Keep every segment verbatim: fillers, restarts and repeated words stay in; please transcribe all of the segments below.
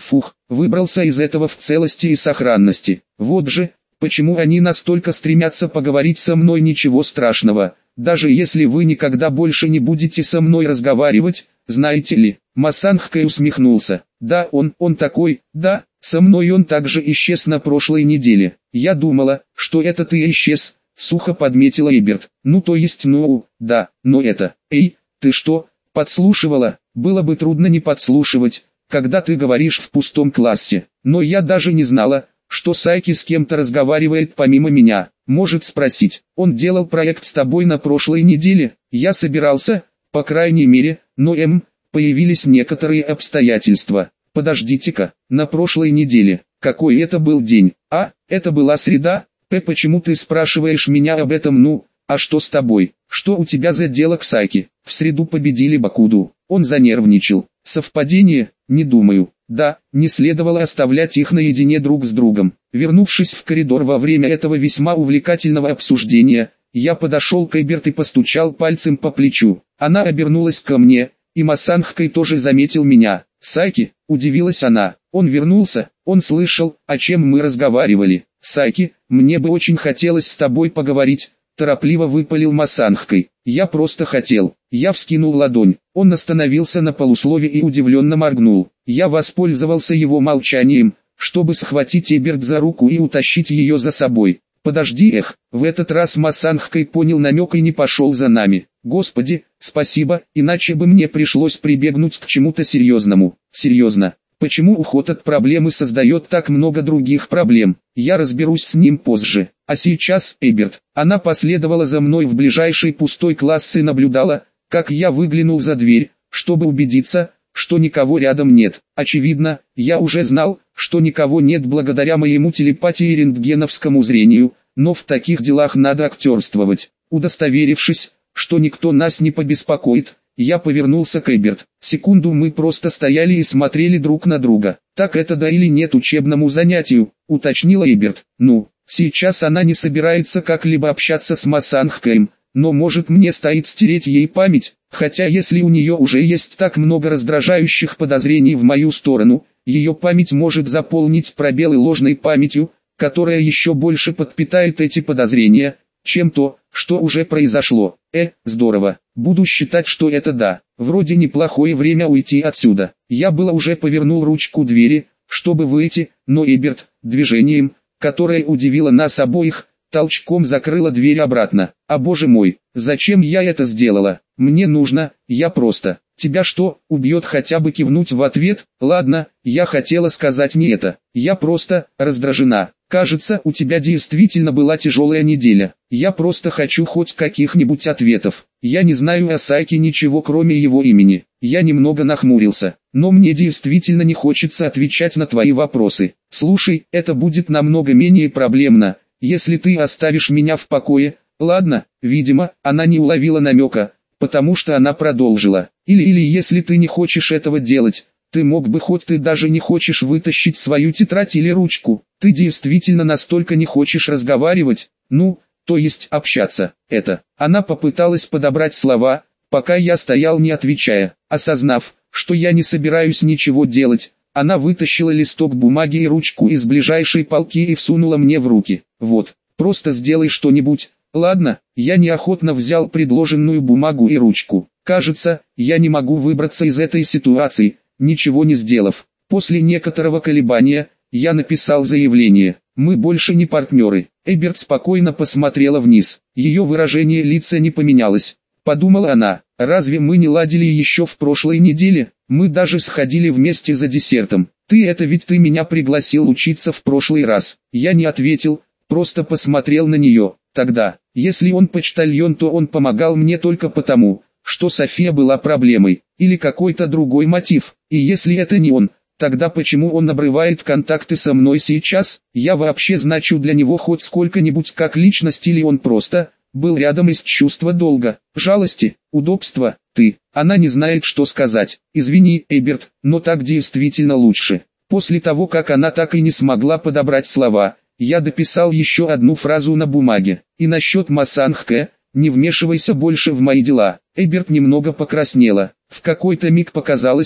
Фух, выбрался из этого в целости и сохранности. Вот же, почему они настолько стремятся поговорить со мной, ничего страшного. Даже если вы никогда больше не будете со мной разговаривать, знаете ли. Масанхкай усмехнулся. Да, он, он такой, да, со мной он также исчез на прошлой неделе. Я думала, что это ты исчез, сухо подметила Эберт. Ну то есть, ну, да, но это, эй, ты что, подслушивала? Было бы трудно не подслушивать, когда ты говоришь в пустом классе. Но я даже не знала, что Сайки с кем-то разговаривает помимо меня. Может спросить, он делал проект с тобой на прошлой неделе? Я собирался, по крайней мере, но эм, появились некоторые обстоятельства. Подождите-ка, на прошлой неделе, какой это был день? А, это была среда? П, почему ты спрашиваешь меня об этом? Ну, а что с тобой? Что у тебя за дело к Сайки? В среду победили Бакуду. Он занервничал. Совпадение? Не думаю. Да, не следовало оставлять их наедине друг с другом. Вернувшись в коридор во время этого весьма увлекательного обсуждения, я подошел к Эберт и постучал пальцем по плечу. Она обернулась ко мне, и Масанхкай тоже заметил меня. «Сайки?» – удивилась она. «Он вернулся, он слышал, о чем мы разговаривали. Сайки, мне бы очень хотелось с тобой поговорить», – торопливо выпалил Масанхкай. «Я просто хотел». Я вскинул ладонь. Он остановился на полуслове и удивленно моргнул. Я воспользовался его молчанием, чтобы схватить Эберт за руку и утащить ее за собой. «Подожди, эх!» В этот раз Масанхкай понял намек и не пошел за нами. «Господи, спасибо, иначе бы мне пришлось прибегнуть к чему-то серьезному». «Серьезно? Почему уход от проблемы создает так много других проблем? Я разберусь с ним позже. А сейчас, Эберт». Она последовала за мной в ближайший пустой класс и наблюдала, как я выглянул за дверь, чтобы убедиться, что никого рядом нет. Очевидно, я уже знал, что никого нет благодаря моему телепатии и рентгеновскому зрению, но в таких делах надо актерствовать. Удостоверившись, что никто нас не побеспокоит, я повернулся к Эберт. Секунду мы просто стояли и смотрели друг на друга. «Так это да или нет учебному занятию?» — уточнила Эберт. «Ну, сейчас она не собирается как-либо общаться с Масанхкаем, но может мне стоит стереть ей память, хотя если у нее уже есть так много раздражающих подозрений в мою сторону, ее память может заполнить пробелы ложной памятью, которая еще больше подпитает эти подозрения, чем то, что уже произошло. Э, здорово, буду считать, что это да, вроде неплохое время уйти отсюда». Я было уже повернул ручку двери, чтобы выйти, но Эберт, движением, которое удивило нас обоих, толчком закрыла дверь обратно. «А боже мой, зачем я это сделала? Мне нужно, я просто...» «Тебя что, убьет?» хотя бы кивнуть в ответ? Ладно, я хотела сказать не это. Я просто раздражена. Кажется, у тебя действительно была тяжелая неделя. Я просто хочу хоть каких-нибудь ответов. Я не знаю о Сайке ничего кроме его имени. Я немного нахмурился. Но мне действительно не хочется отвечать на твои вопросы. Слушай, это будет намного менее проблемно, если ты оставишь меня в покое. Ладно, видимо, она не уловила намека, потому что она продолжила. Или или если ты не хочешь этого делать, ты мог бы, хоть ты даже не хочешь вытащить свою тетрадь или ручку. Ты действительно настолько не хочешь разговаривать, ну, то есть общаться. Это. Она попыталась подобрать слова, пока я стоял не отвечая. Осознав, что я не собираюсь ничего делать, она вытащила листок бумаги и ручку из ближайшей полки и всунула мне в руки. Вот, просто сделай что-нибудь. Ладно, я неохотно взял предложенную бумагу и ручку. Кажется, я не могу выбраться из этой ситуации, ничего не сделав. После некоторого колебания, я написал заявление. Мы больше не партнеры. Эберт спокойно посмотрела вниз. Ее выражение лица не поменялось. Подумала она, разве мы не ладили еще в прошлой неделе? Мы даже сходили вместе за десертом. Ты это ведь ты меня пригласил учиться в прошлый раз. Я не ответил, просто посмотрел на нее. Тогда, если он почтальон, то он помогал мне только потому, что София была проблемой, или какой-то другой мотив. И если это не он, тогда почему он обрывает контакты со мной сейчас? Я вообще значу для него хоть сколько-нибудь как личность, или он просто был рядом из чувства долга, жалости, удобства? Ты, она не знает, что сказать. Извини, Эберт, но так действительно лучше. После того, как она так и не смогла подобрать слова, я дописал еще одну фразу на бумаге. И насчет Масанхке, не вмешивайся больше в мои дела. Эберт немного покраснела. В какой-то миг показалось,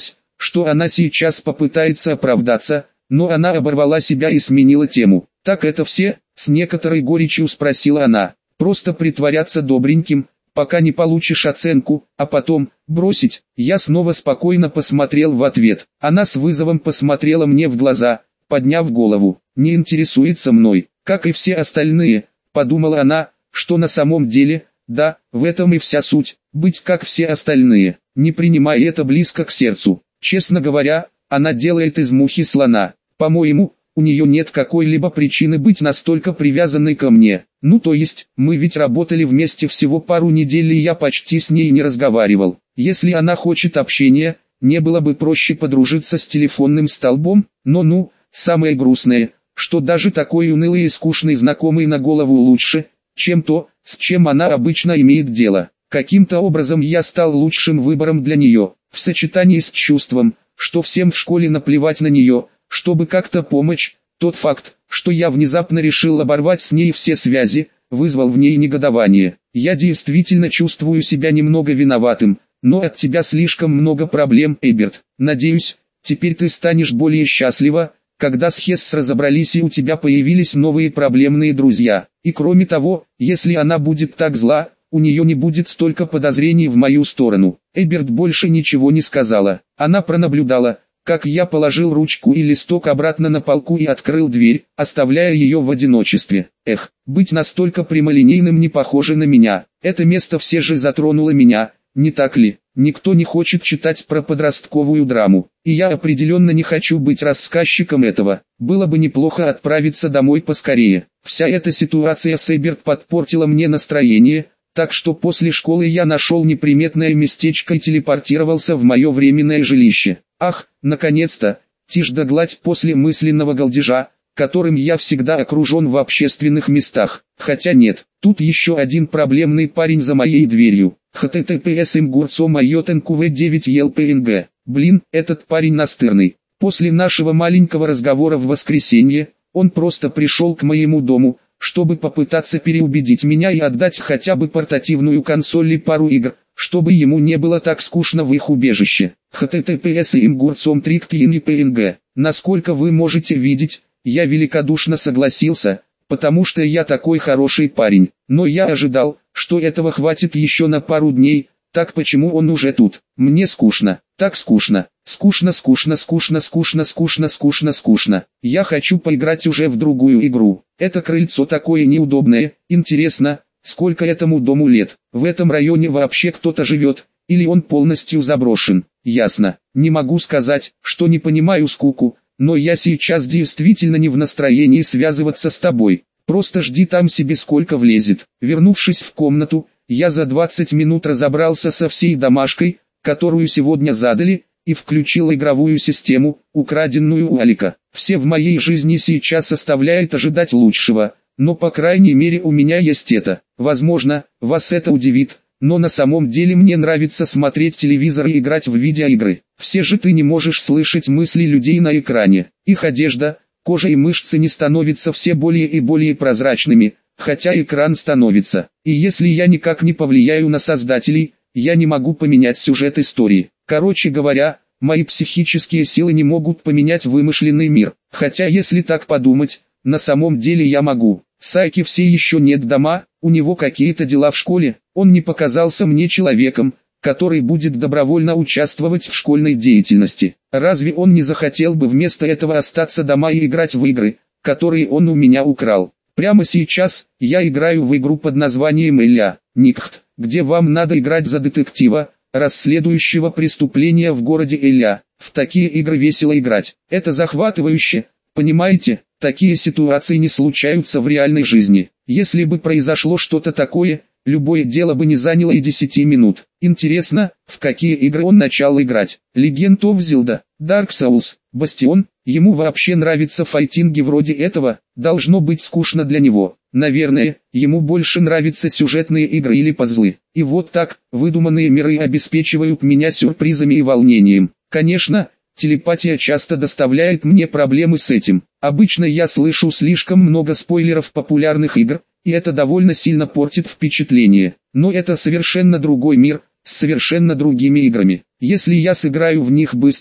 что она сейчас попытается оправдаться, но она оборвала себя и сменила тему. «Так это все?» — с некоторой горечью спросила она. «Просто притворяться добреньким, пока не получишь оценку, а потом бросить?» Я снова спокойно посмотрел в ответ. Она с вызовом посмотрела мне в глаза, подняв голову. «Не интересуется мной, как и все остальные», — подумала она, что на самом деле, да, в этом и вся суть, быть как все остальные. Не принимай это близко к сердцу. Честно говоря, она делает из мухи слона. По-моему, у нее нет какой-либо причины быть настолько привязанной ко мне. Ну то есть, мы ведь работали вместе всего пару недель и я почти с ней не разговаривал. Если она хочет общения, не было бы проще подружиться с телефонным столбом, но ну, самое грустное, что даже такой унылый и скучный знакомый на голову лучше, чем то, с чем она обычно имеет дело. Каким-то образом я стал лучшим выбором для нее, в сочетании с чувством, что всем в школе наплевать на нее, чтобы как-то помочь. Тот факт, что я внезапно решил оборвать с ней все связи, вызвал в ней негодование. Я действительно чувствую себя немного виноватым, но от тебя слишком много проблем, Эберт. Надеюсь, теперь ты станешь более счастлива, когда с Хесс разобрались и у тебя появились новые проблемные друзья. И кроме того, если она будет так зла, у нее не будет столько подозрений в мою сторону. Эберт больше ничего не сказала. Она пронаблюдала, как я положил ручку и листок обратно на полку и открыл дверь, оставляя ее в одиночестве. Эх, быть настолько прямолинейным не похоже на меня. Это место все же затронуло меня, не так ли? Никто не хочет читать про подростковую драму, и я определенно не хочу быть рассказчиком этого. Было бы неплохо отправиться домой поскорее. Вся эта ситуация с Эберт подпортила мне настроение, так что после школы я нашел неприметное местечко и телепортировался в мое временное жилище. Ах, наконец-то, тишь да гладь после мысленного галдежа, которым я всегда окружен в общественных местах. Хотя нет, тут еще один проблемный парень за моей дверью. https имгурцом айотенкв девять елпнг. Блин, этот парень настырный. После нашего маленького разговора в воскресенье, он просто пришел к моему дому, чтобы попытаться переубедить меня и отдать хотя бы портативную консоль и пару игр, чтобы ему не было так скучно в их убежище. https имгурцом триктинпнг. Насколько вы можете видеть, я великодушно согласился, потому что я такой хороший парень. Но я ожидал, что этого хватит еще на пару дней. Так почему он уже тут? Мне скучно, так скучно, скучно, скучно, скучно, скучно, скучно, скучно, скучно. Я хочу поиграть уже в другую игру. Это крыльцо такое неудобное. Интересно, сколько этому дому лет? В этом районе вообще кто-то живет, или он полностью заброшен? Ясно. Не могу сказать, что не понимаю скуку, но я сейчас действительно не в настроении связываться с тобой. Просто жди там себе сколько влезет. Вернувшись в комнату, я за двадцать минут разобрался со всей домашкой, которую сегодня задали, и включил игровую систему, украденную у Алика. Все в моей жизни сейчас оставляют ожидать лучшего, но по крайней мере у меня есть это. Возможно, вас это удивит, но на самом деле мне нравится смотреть телевизор и играть в видеоигры. Все же ты не можешь слышать мысли людей на экране. Их одежда, кожа и мышцы не становятся все более и более прозрачными, хотя экран становится. И если я никак не повлияю на создателей, я не могу поменять сюжет истории. Короче говоря, мои психические силы не могут поменять вымышленный мир. Хотя если так подумать, на самом деле я могу. Сайки все еще нет дома, у него какие-то дела в школе, он не показался мне человеком, который будет добровольно участвовать в школьной деятельности. Разве он не захотел бы вместо этого остаться дома и играть в игры, которые он у меня украл? Прямо сейчас, я играю в игру под названием Элья, Никхт, где вам надо играть за детектива, расследующего преступления в городе Элья. В такие игры весело играть. Это захватывающе, понимаете? Такие ситуации не случаются в реальной жизни. Если бы произошло что-то такое, любое дело бы не заняло и десяти минут. Интересно, в какие игры он начал играть? Legend of Zelda, Dark Souls, Bastion. Ему вообще нравятся файтинги вроде этого, должно быть скучно для него. Наверное, ему больше нравятся сюжетные игры или пазлы. И вот так, выдуманные миры обеспечивают меня сюрпризами и волнением. Конечно, телепатия часто доставляет мне проблемы с этим. Обычно я слышу слишком много спойлеров популярных игр, и это довольно сильно портит впечатление. Но это совершенно другой мир, с совершенно другими играми. Если я сыграю в них быстро,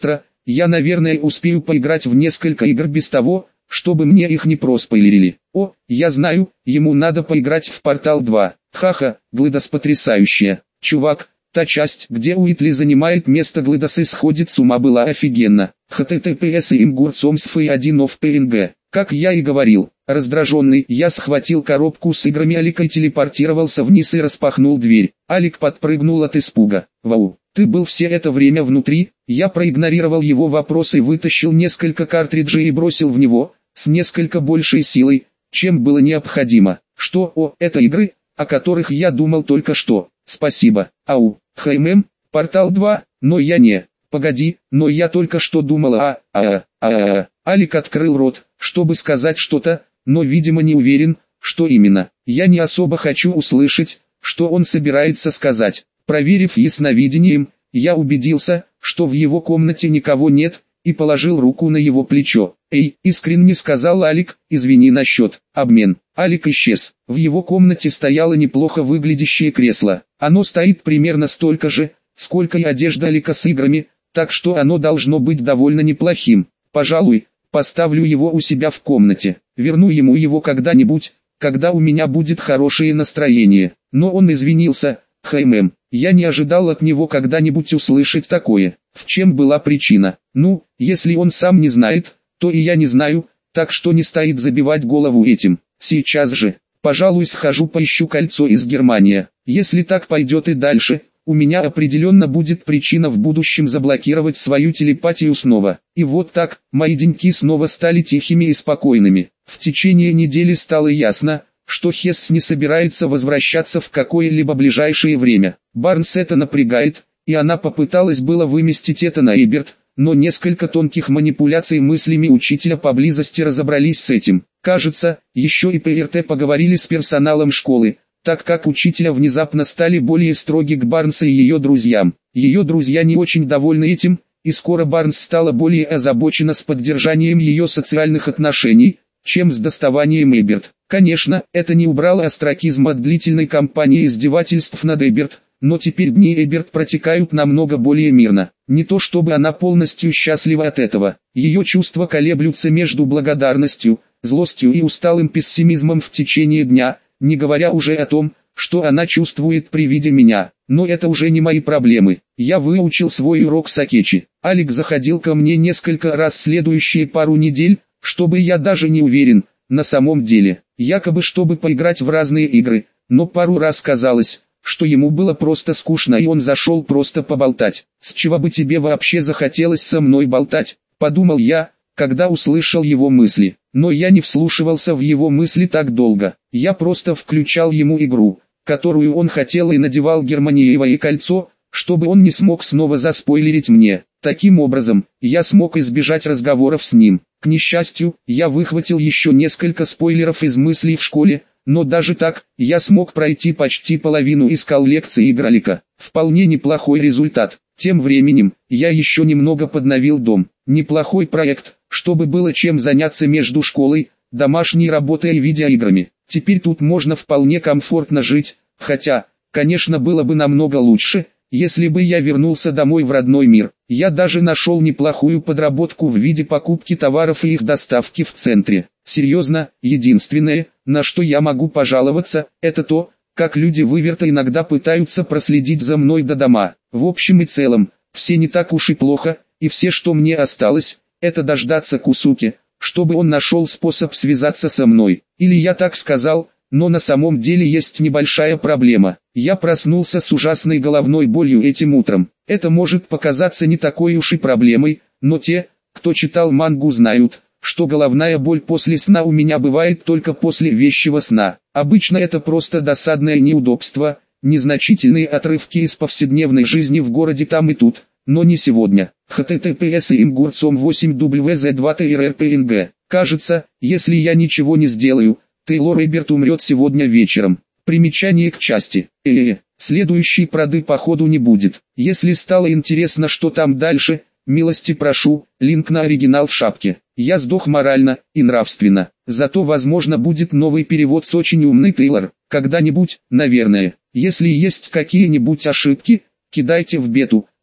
я наверное успею поиграть в несколько игр без того, чтобы мне их не проспойлерили. О, я знаю, ему надо поиграть в Портал два. Ха-ха, Глидос потрясающая. Чувак, та часть, где Уитли занимает место Глидоса, сходит с ума, была офигенно. https и имгурцомсф и один of png. Как я и говорил, раздраженный, я схватил коробку с играми Алика и телепортировался вниз и распахнул дверь. Алик подпрыгнул от испуга. Вау, ты был все это время внутри? Я проигнорировал его вопрос и вытащил несколько картриджей и бросил в него, с несколько большей силой, чем было необходимо. Что, о, это игры, о которых я думал только что. Спасибо. Ау, хмм, Портал два, но я не... Погоди, но я только что думал а, а, а, а, а. Алик открыл рот, чтобы сказать что-то, но видимо не уверен, что именно. Я не особо хочу услышать, что он собирается сказать. Проверив ясновидением, я убедился, что в его комнате никого нет, и положил руку на его плечо. «Эй», искренне сказал Алик, «извини насчет обмен». Алик исчез. В его комнате стояло неплохо выглядящее кресло. Оно стоит примерно столько же, сколько и одежда Алика с играми, так что оно должно быть довольно неплохим. Пожалуй, поставлю его у себя в комнате. Верну ему его когда-нибудь, когда у меня будет хорошее настроение. Но он извинился. Хмм, я не ожидал от него когда-нибудь услышать такое. В чем была причина? Ну, если он сам не знает, то и я не знаю, так что не стоит забивать голову этим. Сейчас же, пожалуй, схожу поищу кольцо из Германии. Если так пойдет и дальше, у меня определенно будет причина в будущем заблокировать свою телепатию снова. И вот так, мои деньки снова стали тихими и спокойными. В течение недели стало ясно, что Хесс не собирается возвращаться в какое-либо ближайшее время. Барнс это напрягает, и она попыталась было выместить это на Эберт, но несколько тонких манипуляций мыслями учителя поблизости разобрались с этим. Кажется, еще и ПРТ поговорили с персоналом школы, так как учителя внезапно стали более строги к Барнс и ее друзьям. Ее друзья не очень довольны этим, и скоро Барнс стала более озабочена с поддержанием ее социальных отношений, чем с доставанием Эберт. Конечно, это не убрало остракизм от длительной кампании издевательств над Эберт, но теперь дни Эберт протекают намного более мирно. Не то чтобы она полностью счастлива от этого. Ее чувства колеблются между благодарностью, злостью и усталым пессимизмом в течение дня, не говоря уже о том, что она чувствует при виде меня. Но это уже не мои проблемы. Я выучил свой урок Сакечи. Алик заходил ко мне несколько раз следующие пару недель, чтобы я даже не уверен, на самом деле, якобы чтобы поиграть в разные игры, но пару раз казалось, что ему было просто скучно и он зашел просто поболтать. С чего бы тебе вообще захотелось со мной болтать, подумал я, когда услышал его мысли. Но я не вслушивался в его мысли так долго. Я просто включал ему игру, которую он хотел, и надевал германиевое кольцо, чтобы он не смог снова заспойлерить мне. Таким образом, я смог избежать разговоров с ним. К несчастью, я выхватил еще несколько спойлеров из мыслей в школе, но даже так, я смог пройти почти половину из коллекции игр Алика. Вполне неплохой результат. Тем временем, я еще немного подновил дом. Неплохой проект, чтобы было чем заняться между школой, домашней работой и видеоиграми. Теперь тут можно вполне комфортно жить, хотя, конечно, было бы намного лучше, если бы я вернулся домой в родной мир. Я даже нашел неплохую подработку в виде покупки товаров и их доставки в центре. Серьезно, единственное, на что я могу пожаловаться, это то, как люди-выверты иногда пытаются проследить за мной до дома. В общем и целом, все не так уж и плохо, и все, что мне осталось, это дождаться Кусуки, чтобы он нашел способ связаться со мной. Или я так сказал, но на самом деле есть небольшая проблема. Я проснулся с ужасной головной болью этим утром. Это может показаться не такой уж и проблемой, но те, кто читал мангу, знают, что головная боль после сна у меня бывает только после вещего сна. Обычно это просто досадное неудобство, незначительные отрывки из повседневной жизни в городе там и тут, но не сегодня. https имгурцом восемь дабл зет два тэ эр эр пэ эн гэ. Кажется, если я ничего не сделаю, Тейлор Эберт умрет сегодня вечером. Примечание к части. Э-э, следующей проды походу не будет. Если стало интересно, что там дальше, милости прошу, линк на оригинал в шапке. Я сдох морально и нравственно. Зато возможно будет новый перевод с очень умный Тейлор. Когда-нибудь, наверное. Если есть какие-нибудь ошибки, кидайте в бету.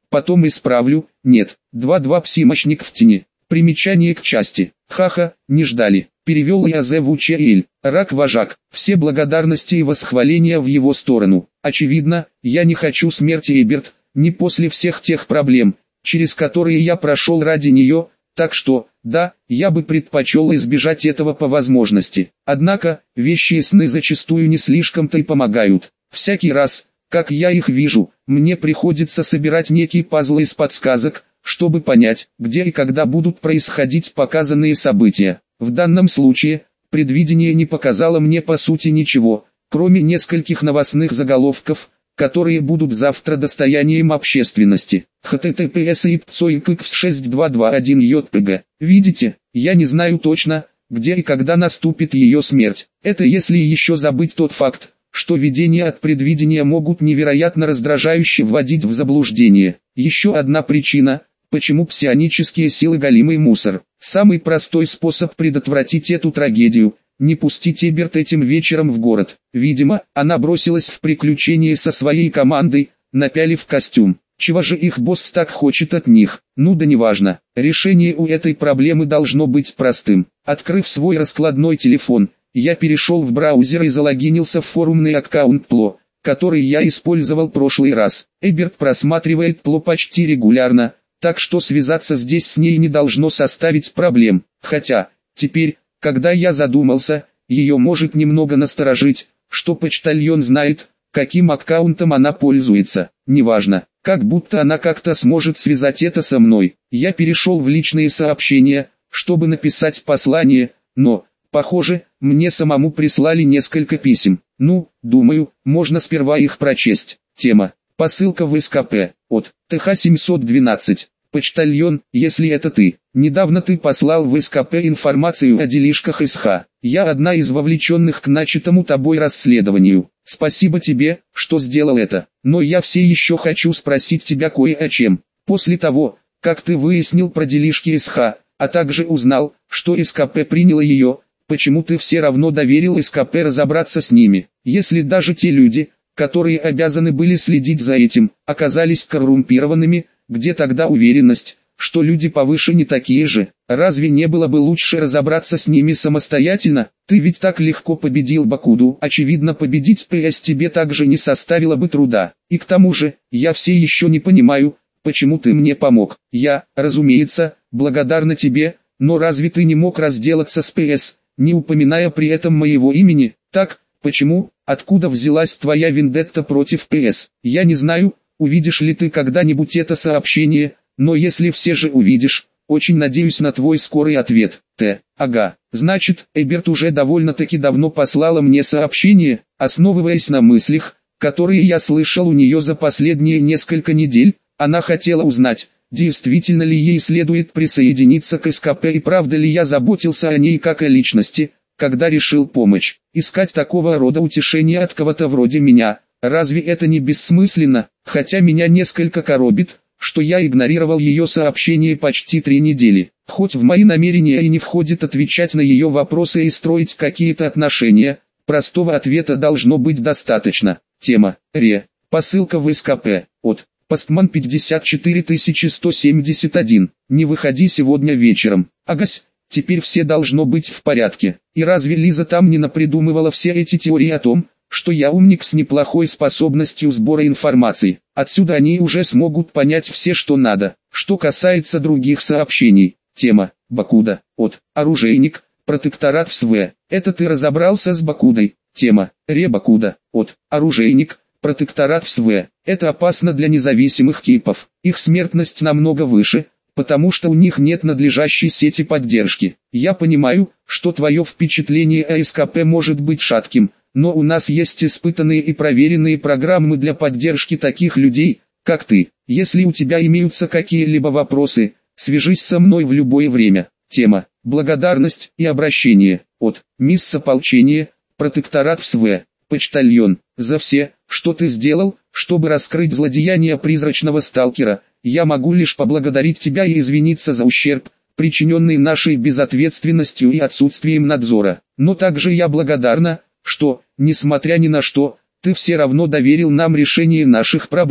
потом исправлю, нет. два-два псимочник в тени. Примечание к части. Ха-ха, не ждали. Перевел я Зе в Учаэль. Рак-вожак. Все благодарности и восхваления в его сторону. Очевидно, я не хочу смерти Эберт, не после всех тех проблем, через которые я прошел ради нее, так что, да, я бы предпочел избежать этого по возможности. Однако, вещи и сны зачастую не слишком-то и помогают. Всякий раз, как я их вижу, мне приходится собирать некий пазл из подсказок, чтобы понять, где и когда будут происходить показанные события. В данном случае, предвидение не показало мне по сути ничего, кроме нескольких новостных заголовков, которые будут завтра достоянием общественности. https ипцоикx шесть два два один jpg. Видите, я не знаю точно, где и когда наступит ее смерть. Это если еще забыть тот факт, что видения от предвидения могут невероятно раздражающе вводить в заблуждение. Еще одна причина, почему псионические силы голимый мусор. Самый простой способ предотвратить эту трагедию – не пустить Эберт этим вечером в город. Видимо, она бросилась в приключение со своей командой, напялив костюм. Чего же их босс так хочет от них? Ну да неважно. Решение у этой проблемы должно быть простым. Открыв свой раскладной телефон, я перешел в браузер и залогинился в форумный аккаунт Пло, который я использовал прошлый раз. Эберт просматривает Пло почти регулярно, так что связаться здесь с ней не должно составить проблем. Хотя, теперь, когда я задумался, ее может немного насторожить, что почтальон знает, каким аккаунтом она пользуется. Неважно, как будто она как-то сможет связать это со мной. Я перешел в личные сообщения, чтобы написать послание, но, похоже, мне самому прислали несколько писем. Ну, думаю, можно сперва их прочесть. Тема. Посылка в СКП. От Т Х семьсот двенадцать. Почтальон, если это ты. Недавно ты послал в СКП информацию о делишках СХ. Я одна из вовлеченных к начатому тобой расследованию. Спасибо тебе, что сделал это. Но я все еще хочу спросить тебя кое о чем. После того, как ты выяснил про делишки СХ, а также узнал, что СКП приняло ее, почему ты все равно доверил СКП разобраться с ними? Если даже те люди, которые обязаны были следить за этим, оказались коррумпированными, где тогда уверенность, что люди повыше не такие же? Разве не было бы лучше разобраться с ними самостоятельно? Ты ведь так легко победил Бакуду. Очевидно, победить ПС тебе также не составило бы труда. И к тому же, я все еще не понимаю, почему ты мне помог. Я, разумеется, благодарна тебе, но разве ты не мог разделаться с ПС, не упоминая при этом моего имени? Так, почему, откуда взялась твоя вендетта против ПС? Я не знаю, увидишь ли ты когда-нибудь это сообщение, но если все же увидишь, очень надеюсь на твой скорый ответ. Т. Ага, значит, Эберт уже довольно-таки давно послала мне сообщение, основываясь на мыслях, которые я слышал у нее за последние несколько недель. Она хотела узнать, действительно ли ей следует присоединиться к СКП и правда ли я заботился о ней как о личности, когда решил помочь. Искать такого рода утешения от кого-то вроде меня. Разве это не бессмысленно? Хотя меня несколько коробит, что я игнорировал ее сообщение почти три недели. Хоть в мои намерения и не входит отвечать на ее вопросы и строить какие-то отношения, простого ответа должно быть достаточно. Тема. Ре. Посылка в СКП. От. Постман пятьдесят четыре тысячи сто семьдесят один. Не выходи сегодня вечером. Агась. Теперь все должно быть в порядке. И разве Лиза там не напридумывала все эти теории о том, что я умник с неплохой способностью сбора информации? Отсюда они уже смогут понять все, что надо. Что касается других сообщений. Тема. Бакуда. От. Оружейник. Протекторат в СВ. Это ты разобрался с Бакудой? Тема. Ре Бакуда. От. Оружейник. Протекторат в СВ. Это опасно для независимых кипов. Их смертность намного выше, потому что у них нет надлежащей сети поддержки. Я понимаю, что твое впечатление о СКП может быть шатким, но у нас есть испытанные и проверенные программы для поддержки таких людей, как ты. Если у тебя имеются какие-либо вопросы, свяжись со мной в любое время. Тема. Благодарность и обращение. От. Мисс Ополчение. Протекторат в СВ. Почтальон. За все, что ты сделал, чтобы раскрыть злодеяния призрачного сталкера, я могу лишь поблагодарить тебя и извиниться за ущерб, причиненный нашей безответственностью и отсутствием надзора. Но также я благодарна, что, несмотря ни на что, ты все равно доверил нам решение наших проблем.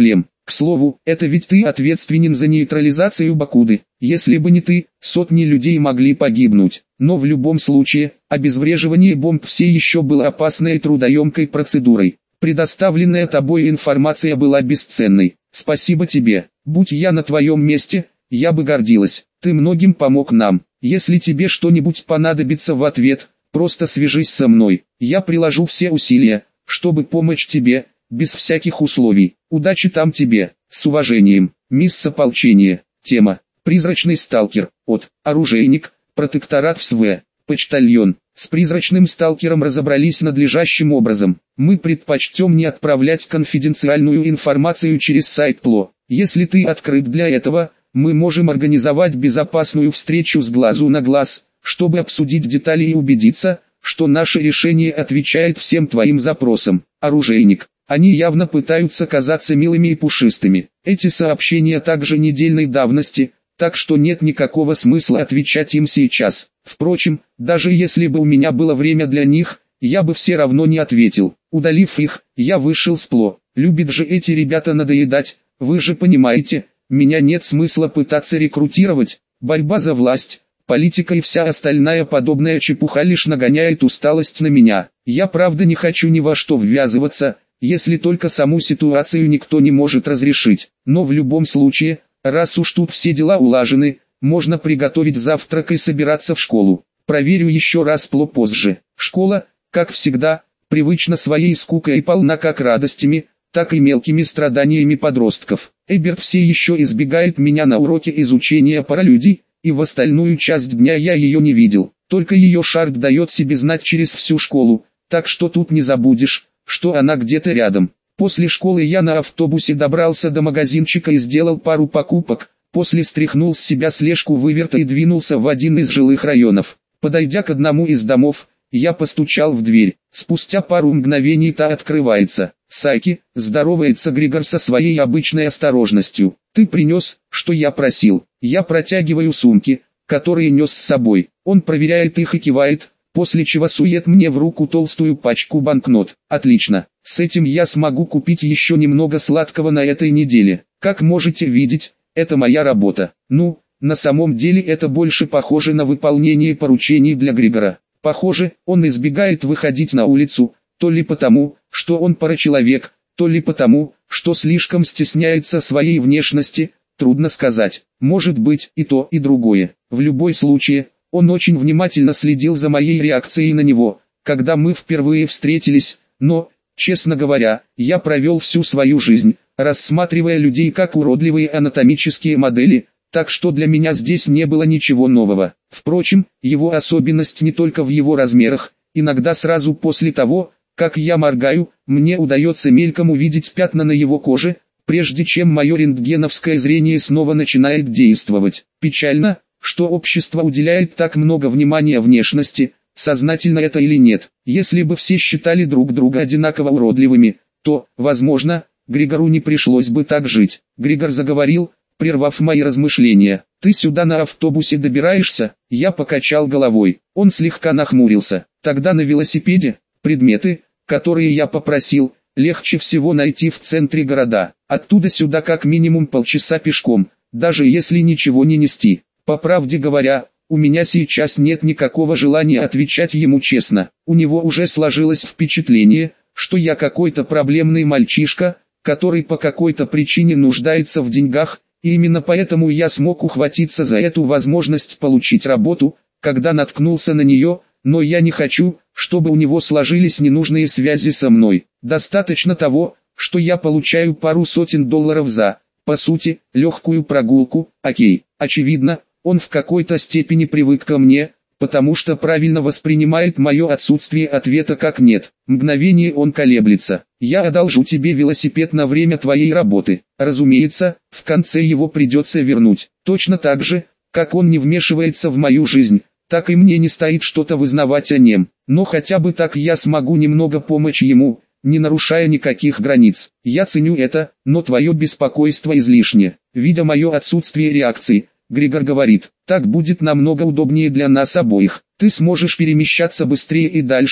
К слову, это ведь ты ответственен за нейтрализацию Бакуды. Если бы не ты, сотни людей могли погибнуть. Но в любом случае, обезвреживание бомб все еще было опасной и трудоемкой процедурой. Предоставленная тобой информация была бесценной. Спасибо тебе. Будь я на твоем месте, я бы гордилась. Ты многим помог нам. Если тебе что-нибудь понадобится в ответ, просто свяжись со мной. Я приложу все усилия, чтобы помочь тебе, без всяких условий. Удачи там тебе. С уважением, мисс Ополчение. Тема. Призрачный сталкер. От. Оружейник. Протекторат ВСВ. Почтальон. С призрачным сталкером разобрались надлежащим образом. Мы предпочтем не отправлять конфиденциальную информацию через сайт ПЛО. Если ты открыт для этого, мы можем организовать безопасную встречу с глазу на глаз, чтобы обсудить детали и убедиться, что наше решение отвечает всем твоим запросам. Оружейник. Они явно пытаются казаться милыми и пушистыми. Эти сообщения также недельной давности, так что нет никакого смысла отвечать им сейчас. Впрочем, даже если бы у меня было время для них, я бы все равно не ответил. Удалив их, я вышел с ПЛО. Любят же эти ребята надоедать, вы же понимаете, меня нет смысла пытаться рекрутировать. Борьба за власть, политика и вся остальная подобная чепуха лишь нагоняет усталость на меня. Я правда не хочу ни во что ввязываться, если только саму ситуацию никто не может разрешить. Но в любом случае, раз уж тут все дела улажены, можно приготовить завтрак и собираться в школу. Проверю еще раз ПЛО позже. Школа, как всегда, привычна своей скукой и полна как радостями, так и мелкими страданиями подростков. Эберт все еще избегает меня на уроке изучения паралюдий, и в остальную часть дня я ее не видел. Только ее Шарк дает себе знать через всю школу, так что тут не забудешь, что она где-то рядом. После школы я на автобусе добрался до магазинчика и сделал пару покупок, после стряхнул с себя слежку выверта и двинулся в один из жилых районов. Подойдя к одному из домов, я постучал в дверь. Спустя пару мгновений та открывается. «Сайки», здоровается Григор со своей обычной осторожностью. «Ты принес, что я просил». Я протягиваю сумки, которые нес с собой. Он проверяет их и кивает, после чего сует мне в руку толстую пачку банкнот. Отлично, с этим я смогу купить еще немного сладкого на этой неделе. Как можете видеть, это моя работа. Ну, на самом деле это больше похоже на выполнение поручений для Григора. Похоже, он избегает выходить на улицу, то ли потому, что он парачеловек, то ли потому, что слишком стесняется своей внешности, трудно сказать. Может быть и то, и другое. В любой случае, он очень внимательно следил за моей реакцией на него, когда мы впервые встретились, но, честно говоря, я провел всю свою жизнь, рассматривая людей как уродливые анатомические модели, так что для меня здесь не было ничего нового. Впрочем, его особенность не только в его размерах, иногда сразу после того, как я моргаю, мне удается мельком увидеть пятна на его коже, прежде чем мое рентгеновское зрение снова начинает действовать. Печально, что общество уделяет так много внимания внешности, сознательно это или нет. Если бы все считали друг друга одинаково уродливыми, то, возможно, Григору не пришлось бы так жить. Григор заговорил, прервав мои размышления. «Ты сюда на автобусе добираешься?» Я покачал головой. Он слегка нахмурился. «Тогда на велосипеде. Предметы, которые я попросил, легче всего найти в центре города. Оттуда сюда как минимум полчаса пешком, даже если ничего не нести». По правде говоря, у меня сейчас нет никакого желания отвечать ему честно. У него уже сложилось впечатление, что я какой-то проблемный мальчишка, который по какой-то причине нуждается в деньгах, и именно поэтому я смог ухватиться за эту возможность получить работу, когда наткнулся на нее, но я не хочу, чтобы у него сложились ненужные связи со мной. Достаточно того, что я получаю пару сотен долларов за, по сути, легкую прогулку. Окей, очевидно, он в какой-то степени привык ко мне, потому что правильно воспринимает мое отсутствие ответа как «нет». Мгновение он колеблется. «Я одолжу тебе велосипед на время твоей работы. Разумеется, в конце его придется вернуть. Точно так же, как он не вмешивается в мою жизнь, так и мне не стоит что-то вызнавать о нем. Но хотя бы так я смогу немного помочь ему, не нарушая никаких границ. Я ценю это, но твое беспокойство излишне». Видя мое отсутствие реакции, Григор говорит: «Так будет намного удобнее для нас обоих. Ты сможешь перемещаться быстрее и дальше,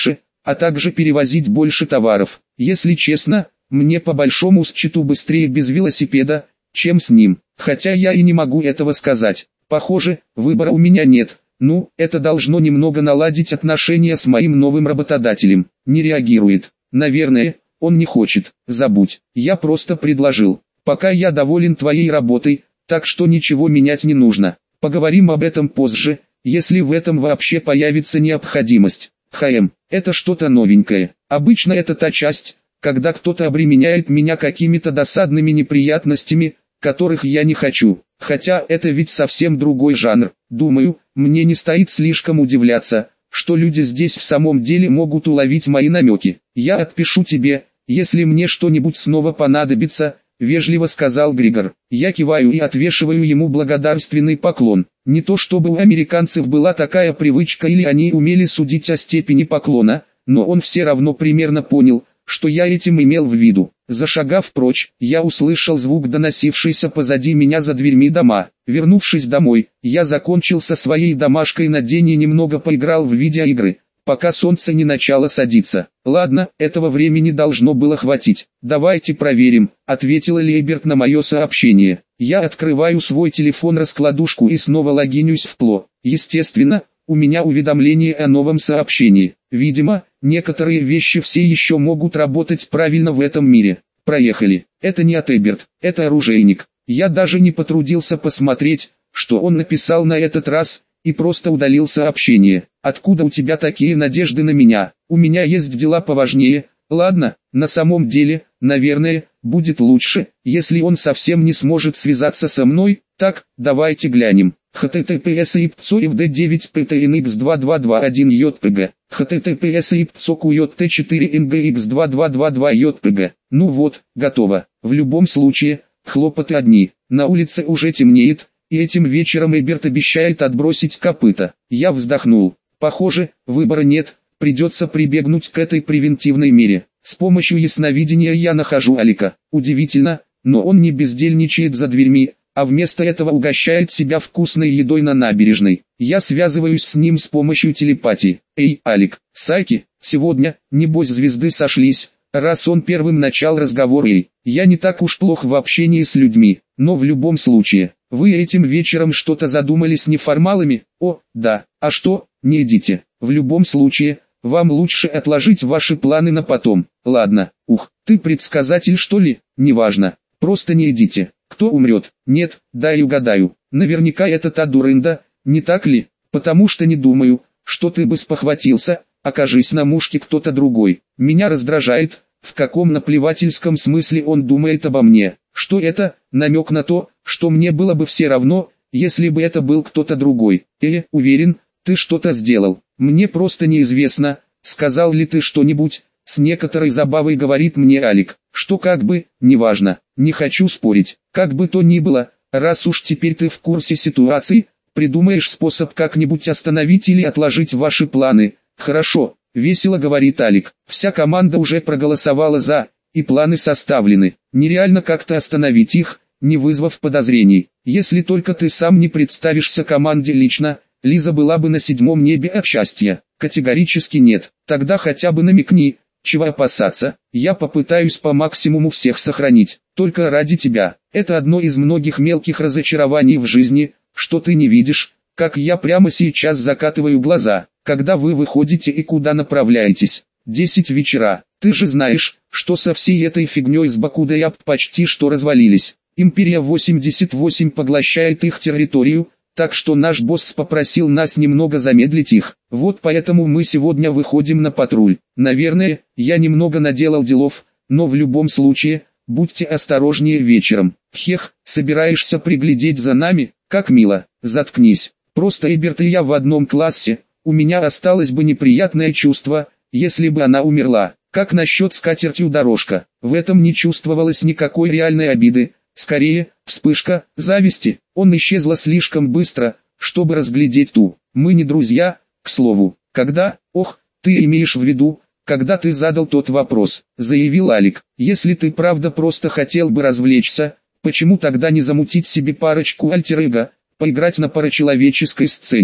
а также перевозить больше товаров. Если честно, мне по большому счету быстрее без велосипеда, чем с ним, хотя я и не могу этого сказать. Похоже, выбора у меня нет. Ну, это должно немного наладить отношения с моим новым работодателем. Не реагирует. Наверное, он не хочет. Забудь. Я просто предложил. Пока я доволен твоей работой, так что ничего менять не нужно. Поговорим об этом позже, если в этом вообще появится необходимость. ХМ, это что-то новенькое. Обычно это та часть, когда кто-то обременяет меня какими-то досадными неприятностями, которых я не хочу. Хотя это ведь совсем другой жанр. Думаю, мне не стоит слишком удивляться, что люди здесь в самом деле могут уловить мои намеки. Я отпишу тебе, если мне что-нибудь снова понадобится, вежливо сказал Григор. Я киваю и отвешиваю ему благодарственный поклон. Не то чтобы у американцев была такая привычка или они умели судить о степени поклона, но он все равно примерно понял, что я этим имел в виду. Зашагав прочь, я услышал звук, доносившийся позади меня за дверьми дома. Вернувшись домой, я закончил со своей домашкой на день и немного поиграл в видеоигры, пока солнце не начало садиться. Ладно, этого времени должно было хватить. Давайте проверим, ответил Лейберт на мое сообщение. Я открываю свой телефон-раскладушку и снова логинюсь в Пло. Естественно, у меня уведомление о новом сообщении. Видимо, некоторые вещи все еще могут работать правильно в этом мире. Проехали. Это не от Эберт, это оружейник. Я даже не потрудился посмотреть, что он написал на этот раз, и просто удалил сообщение. Откуда у тебя такие надежды на меня? У меня есть дела поважнее. Ладно, на самом деле, наверное, будет лучше, если он совсем не сможет связаться со мной. Так, давайте глянем. https ipsoevd девять ptnx два два два один jpg, https ipsoqt четыре ngx два два два два jpg. Ну вот, готово. В любом случае, хлопоты одни. На улице уже темнеет, и этим вечером Эберт обещает отбросить копыта. Я вздохнул. Похоже, выбора нет, придется прибегнуть к этой превентивной мере. С помощью ясновидения я нахожу Алика. Удивительно, но он не бездельничает за дверьми, а вместо этого угощает себя вкусной едой на набережной. Я связываюсь с ним с помощью телепатии. Эй, Алик, Сайки, сегодня, небось звезды сошлись, раз он первым начал разговор. Эй, я не так уж плох в общении с людьми, но в любом случае, вы этим вечером что-то задумали с неформалами? О, да, а что, не идите. В любом случае, вам лучше отложить ваши планы на потом. Ладно, ух, ты предсказатель что ли? Неважно, просто не идите. Кто умрет? Нет, дай угадаю. Наверняка это та дурында, не так ли? Потому что не думаю, что ты бы спохватился, окажись на мушке кто-то другой. Меня раздражает, в каком наплевательском смысле он думает обо мне. Что это? Намек на то, что мне было бы все равно, если бы это был кто-то другой. Э, уверен, ты что-то сделал. Мне просто неизвестно, сказал ли ты что-нибудь. С некоторой забавой говорит мне Алик, что как бы, неважно, не хочу спорить. Как бы то ни было, раз уж теперь ты в курсе ситуации, придумаешь способ как-нибудь остановить или отложить ваши планы. Хорошо, весело говорит Алик. Вся команда уже проголосовала за, и планы составлены. Нереально как-то остановить их, не вызвав подозрений. Если только ты сам не представишься команде лично, Лиза была бы на седьмом небе от счастья. Категорически нет. Тогда хотя бы намекни. Чего опасаться, я попытаюсь по максимуму всех сохранить, только ради тебя. Это одно из многих мелких разочарований в жизни, что ты не видишь, как я прямо сейчас закатываю глаза, когда вы выходите и куда направляетесь. Десять вечера. Ты же знаешь, что со всей этой фигней с Бакудой почти что развалились. Империя восемьдесят восемь поглощает их территорию, так что наш босс попросил нас немного замедлить их. Вот поэтому мы сегодня выходим на патруль. Наверное, я немного наделал делов, но в любом случае, будьте осторожнее вечером. Хех, собираешься приглядеть за нами? Как мило. Заткнись. Просто Эберт и я в одном классе. У меня осталось бы неприятное чувство, если бы она умерла. Как насчет скатертью дорожка? В этом не чувствовалось никакой реальной обиды. Скорее, вспышка зависти. Он исчезла слишком быстро, чтобы разглядеть ту. Мы не друзья, к слову. Когда, ох, ты имеешь в виду, когда ты задал тот вопрос, заявил Алик. Если ты правда просто хотел бы развлечься, почему тогда не замутить себе парочку альтер-эго, поиграть на парачеловеческой сцене?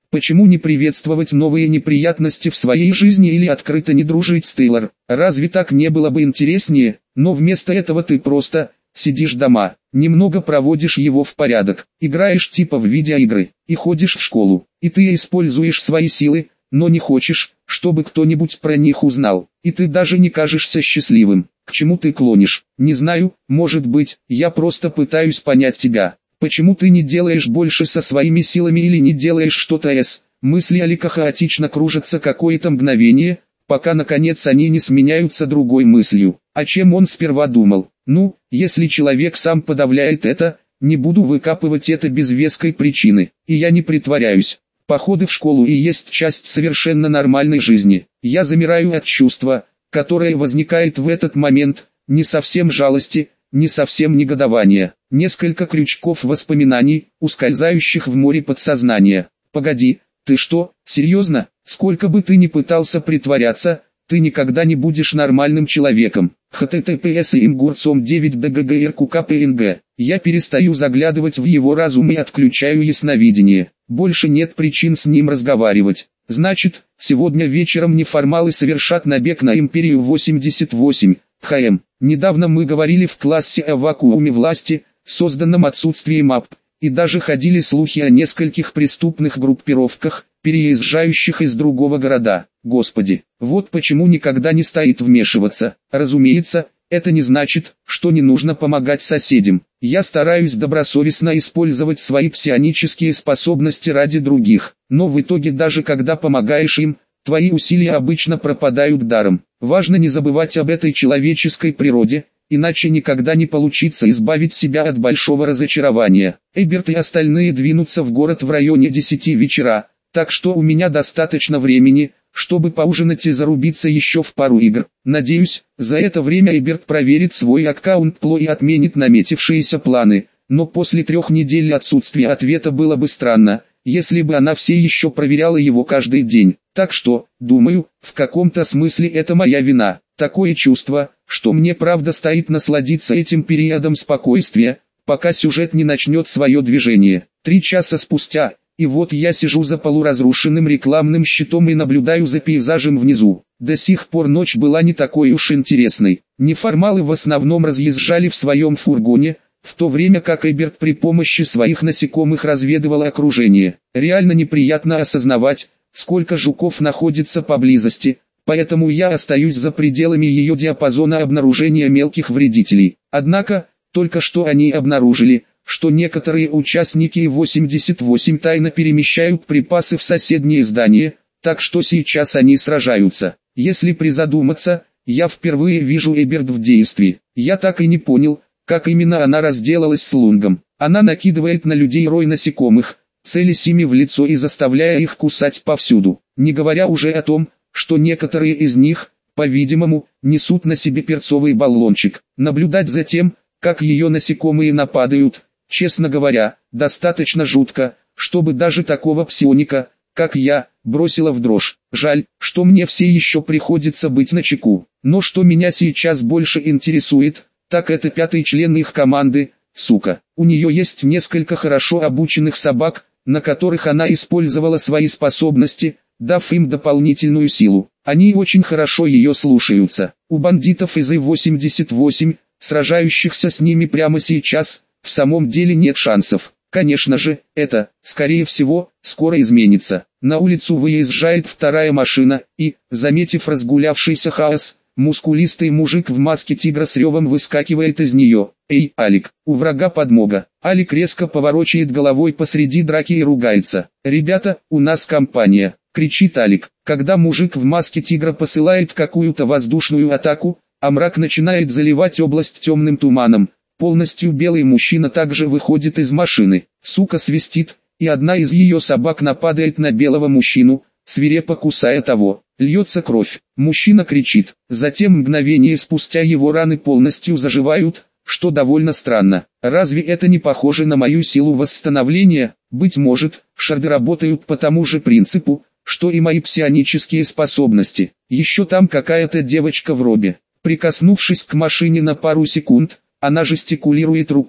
Почему не приветствовать новые неприятности в своей жизни или открыто не дружить с Тейлор? Разве так не было бы интереснее? Но вместо этого ты просто сидишь дома, немного проводишь его в порядок, играешь типа в видеоигры, и ходишь в школу, и ты используешь свои силы, но не хочешь, чтобы кто-нибудь про них узнал, и ты даже не кажешься счастливым. К чему ты клонишь? Не знаю, может быть, я просто пытаюсь понять тебя. Почему ты не делаешь больше со своими силами или не делаешь что-то с... Мысли Алика хаотично кружатся какое-то мгновение, пока наконец они не сменяются другой мыслью. О чем он сперва думал? Ну, если человек сам подавляет это, не буду выкапывать это без веской причины, и я не притворяюсь. Походы в школу и есть часть совершенно нормальной жизни. Я замираю от чувства, которое возникает в этот момент, не совсем жалости, не совсем негодования. Несколько крючков воспоминаний, ускользающих в море подсознания. Погоди, ты что, серьезно? Сколько бы ты ни пытался притворяться, ты никогда не будешь нормальным человеком. https имгурцом девять дггркукпнг. Я перестаю заглядывать в его разум и отключаю ясновидение. Больше нет причин с ним разговаривать. Значит, сегодня вечером неформалы совершат набег на Империю восемьдесят восемь. ХМ. Недавно мы говорили в классе о вакууме власти, созданном отсутствием АП, и даже ходили слухи о нескольких преступных группировках, переезжающих из другого города. Господи, вот почему никогда не стоит вмешиваться. Разумеется, это не значит, что не нужно помогать соседям. Я стараюсь добросовестно использовать свои псионические способности ради других, но в итоге даже когда помогаешь им, твои усилия обычно пропадают даром. Важно не забывать об этой человеческой природе, иначе никогда не получится избавить себя от большого разочарования. Эберт и остальные двинутся в город в районе десяти вечера, так что у меня достаточно времени, чтобы поужинать и зарубиться еще в пару игр. Надеюсь, за это время Эберт проверит свой аккаунт Пло и отменит наметившиеся планы, но после трех недель отсутствия ответа было бы странно, если бы она все еще проверяла его каждый день. Так что, думаю, в каком-то смысле это моя вина. Такое чувство, что мне правда стоит насладиться этим периодом спокойствия, пока сюжет не начнет свое движение. Три часа спустя, и вот я сижу за полуразрушенным рекламным щитом и наблюдаю за пейзажем внизу. До сих пор ночь была не такой уж интересной. Неформалы в основном разъезжали в своем фургоне, в то время как Эберт при помощи своих насекомых разведывал окружение. Реально неприятно осознавать, сколько жуков находится поблизости, поэтому я остаюсь за пределами ее диапазона обнаружения мелких вредителей. Однако, только что они обнаружили, что некоторые участники восемьдесят восемь тайно перемещают припасы в соседние здания, так что сейчас они сражаются. Если призадуматься, я впервые вижу Эберт в действии. Я так и не понял, как именно она разделалась с Лунгом. Она накидывает на людей рой насекомых, целясь ими в лицо и заставляя их кусать повсюду. Не говоря уже о том, что некоторые из них, по-видимому, несут на себе перцовый баллончик. Наблюдать за тем, как ее насекомые нападают, честно говоря, достаточно жутко, чтобы даже такого псионика, как я, бросило в дрожь. Жаль, что мне все еще приходится быть начеку. Но что меня сейчас больше интересует, так это пятый член их команды, сука. У нее есть несколько хорошо обученных собак, на которых она использовала свои способности, дав им дополнительную силу. Они очень хорошо ее слушаются. У бандитов из И восемьдесят восемь, сражающихся с ними прямо сейчас, в самом деле нет шансов. Конечно же, это, скорее всего, скоро изменится. На улицу выезжает вторая машина, и, заметив разгулявшийся хаос, мускулистый мужик в маске тигра с ревом выскакивает из нее. «Эй, Алик, у врага подмога!» Алик резко поворачивает головой посреди драки и ругается. «Ребята, у нас компания!» — кричит Алик. Когда мужик в маске тигра посылает какую-то воздушную атаку, а мрак начинает заливать область темным туманом, полностью белый мужчина также выходит из машины. Сука свистит, и одна из ее собак нападает на белого мужчину, свирепо кусая того. Льется кровь. Мужчина кричит. Затем мгновение спустя его раны полностью заживают, что довольно странно. Разве это не похоже на мою силу восстановления? Быть может, шарды работают по тому же принципу, что и мои псионические способности. Еще там какая-то девочка в робе. Прикоснувшись к машине на пару секунд, она жестикулирует рукой,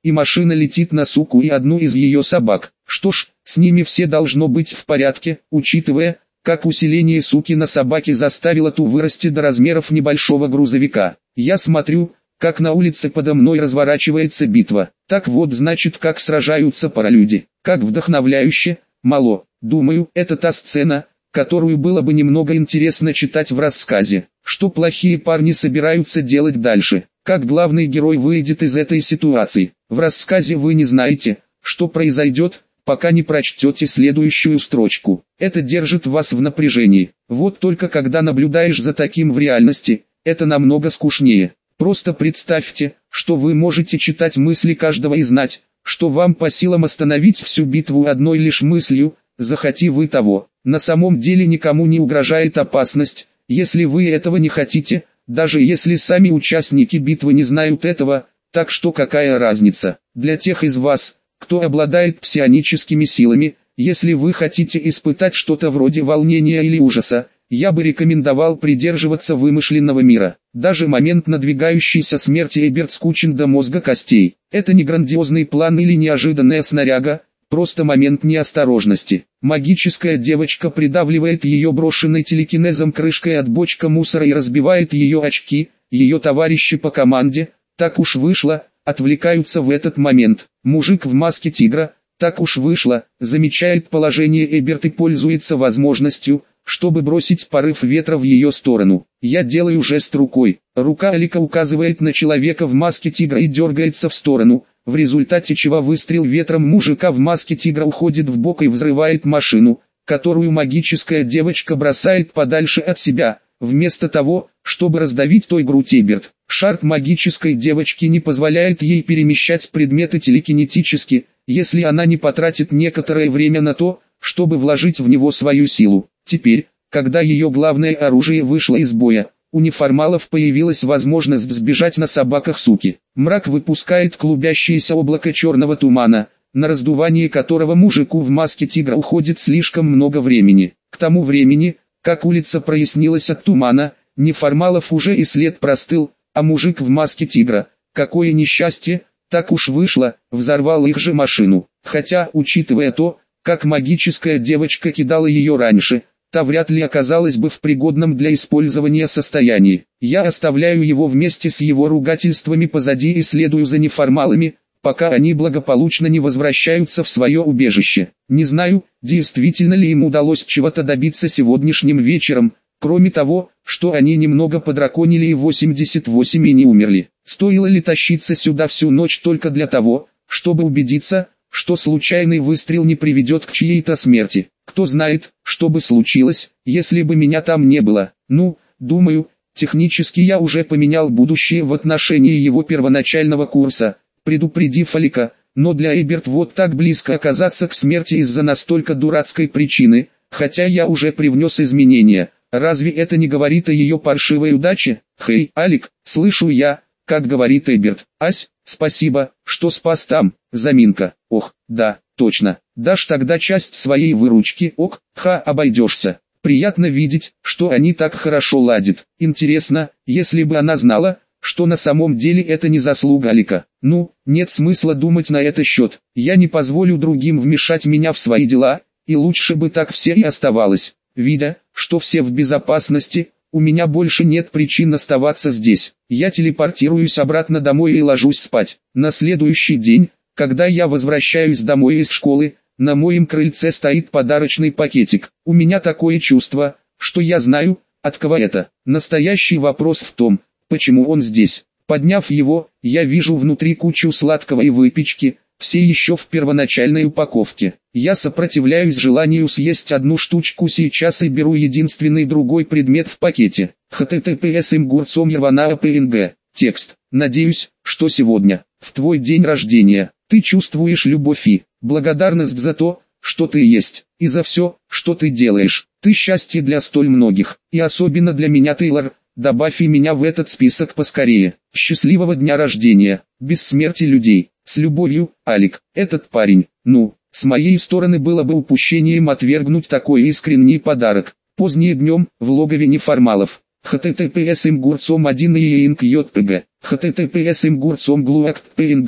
и машина летит на суку и одну из ее собак. Что ж, с ними все должно быть в порядке, учитывая, как усиление суки на собаке заставило ту вырасти до размеров небольшого грузовика. Я смотрю, как на улице подо мной разворачивается битва. Так вот, значит, как сражаются паралюди. Как вдохновляюще, мало. Думаю, это та сцена, которую было бы немного интересно читать в рассказе. Что плохие парни собираются делать дальше? Как главный герой выйдет из этой ситуации? В рассказе вы не знаете, что произойдет, пока не прочтете следующую строчку. Это держит вас в напряжении. Вот только когда наблюдаешь за таким в реальности, это намного скучнее. Просто представьте, что вы можете читать мысли каждого и знать, что вам по силам остановить всю битву одной лишь мыслью, захоти вы того. На самом деле никому не угрожает опасность, если вы этого не хотите, даже если сами участники битвы не знают этого, так что какая разница. Для тех из вас, кто обладает псионическими силами, если вы хотите испытать что-то вроде волнения или ужаса, я бы рекомендовал придерживаться вымышленного мира. Даже момент надвигающейся смерти Эберт скучен до мозга костей. Это не грандиозный план или неожиданная снаряга, просто момент неосторожности. Магическая девочка придавливает ее брошенной телекинезом крышкой от бочка мусора и разбивает ее очки, ее товарищи по команде, так уж вышло, отвлекаются в этот момент. Мужик в маске тигра, так уж вышло, замечает положение Эберт и пользуется возможностью, чтобы бросить порыв ветра в ее сторону. Я делаю жест рукой. Рука Алика указывает на человека в маске тигра и дергается в сторону, в результате чего выстрел ветром мужика в маске тигра уходит в бок и взрывает машину, которую магическая девочка бросает подальше от себя, вместо того, чтобы раздавить той грудь Эберт. Шарт магической девочки не позволяет ей перемещать предметы телекинетически, если она не потратит некоторое время на то, чтобы вложить в него свою силу. Теперь, когда ее главное оружие вышло из боя, у неформалов появилась возможность сбежать на собаках суки. Мрак выпускает клубящееся облако черного тумана, на раздувание которого мужику в маске тигра уходит слишком много времени. К тому времени, как улица прояснилась от тумана, неформалов уже и след простыл, а мужик в маске тигра, какое несчастье, так уж вышло, взорвал их же машину. Хотя, учитывая то, как магическая девочка кидала ее раньше, та вряд ли оказалась бы в пригодном для использования состоянии. Я оставляю его вместе с его ругательствами позади и следую за неформалами, пока они благополучно не возвращаются в свое убежище. Не знаю, действительно ли им удалось чего-то добиться сегодняшним вечером, кроме того, что они немного подраконили и восемьдесят восемь и не умерли. Стоило ли тащиться сюда всю ночь только для того, чтобы убедиться, что случайный выстрел не приведет к чьей-то смерти? Кто знает, что бы случилось, если бы меня там не было. Ну, думаю, технически я уже поменял будущее в отношении его первоначального курса, предупредив Алика, но для Эберт вот так близко оказаться к смерти из-за настолько дурацкой причины, хотя я уже привнес изменения. Разве это не говорит о ее паршивой удаче? Хей, Алик, слышу я, как говорит Эберт. Ась, спасибо, что спас там, заминка. Ох, да, точно. Дашь тогда часть своей выручки, ок, ха, обойдешься. Приятно видеть, что они так хорошо ладят. Интересно, если бы она знала, что на самом деле это не заслуга Алика. Ну, нет смысла думать на этот счет. Я не позволю другим вмешать меня в свои дела, и лучше бы так все и оставалось. Видя, что все в безопасности, у меня больше нет причин оставаться здесь. Я телепортируюсь обратно домой и ложусь спать. На следующий день, когда я возвращаюсь домой из школы, на моем крыльце стоит подарочный пакетик. У меня такое чувство, что я знаю, от кого это. Настоящий вопрос в том, почему он здесь. Подняв его, я вижу внутри кучу сладкого и выпечки, все еще в первоначальной упаковке. Я сопротивляюсь желанию съесть одну штучку сейчас и беру единственный другой предмет в пакете. https имгурцом Ервана пнг. Текст. Надеюсь, что сегодня, в твой день рождения, ты чувствуешь любовь и благодарность за то, что ты есть, и за все, что ты делаешь. Ты счастье для столь многих, и особенно для меня, Тейлор. Добавь и меня в этот список поскорее. Счастливого дня рождения, без смерти людей. С любовью, Алик. Этот парень, ну, с моей стороны было бы упущением отвергнуть такой искренний подарок. Позднее днем, в логове неформалов. https имгурцом один и инк jpg. https имгурцом глуакт пнг.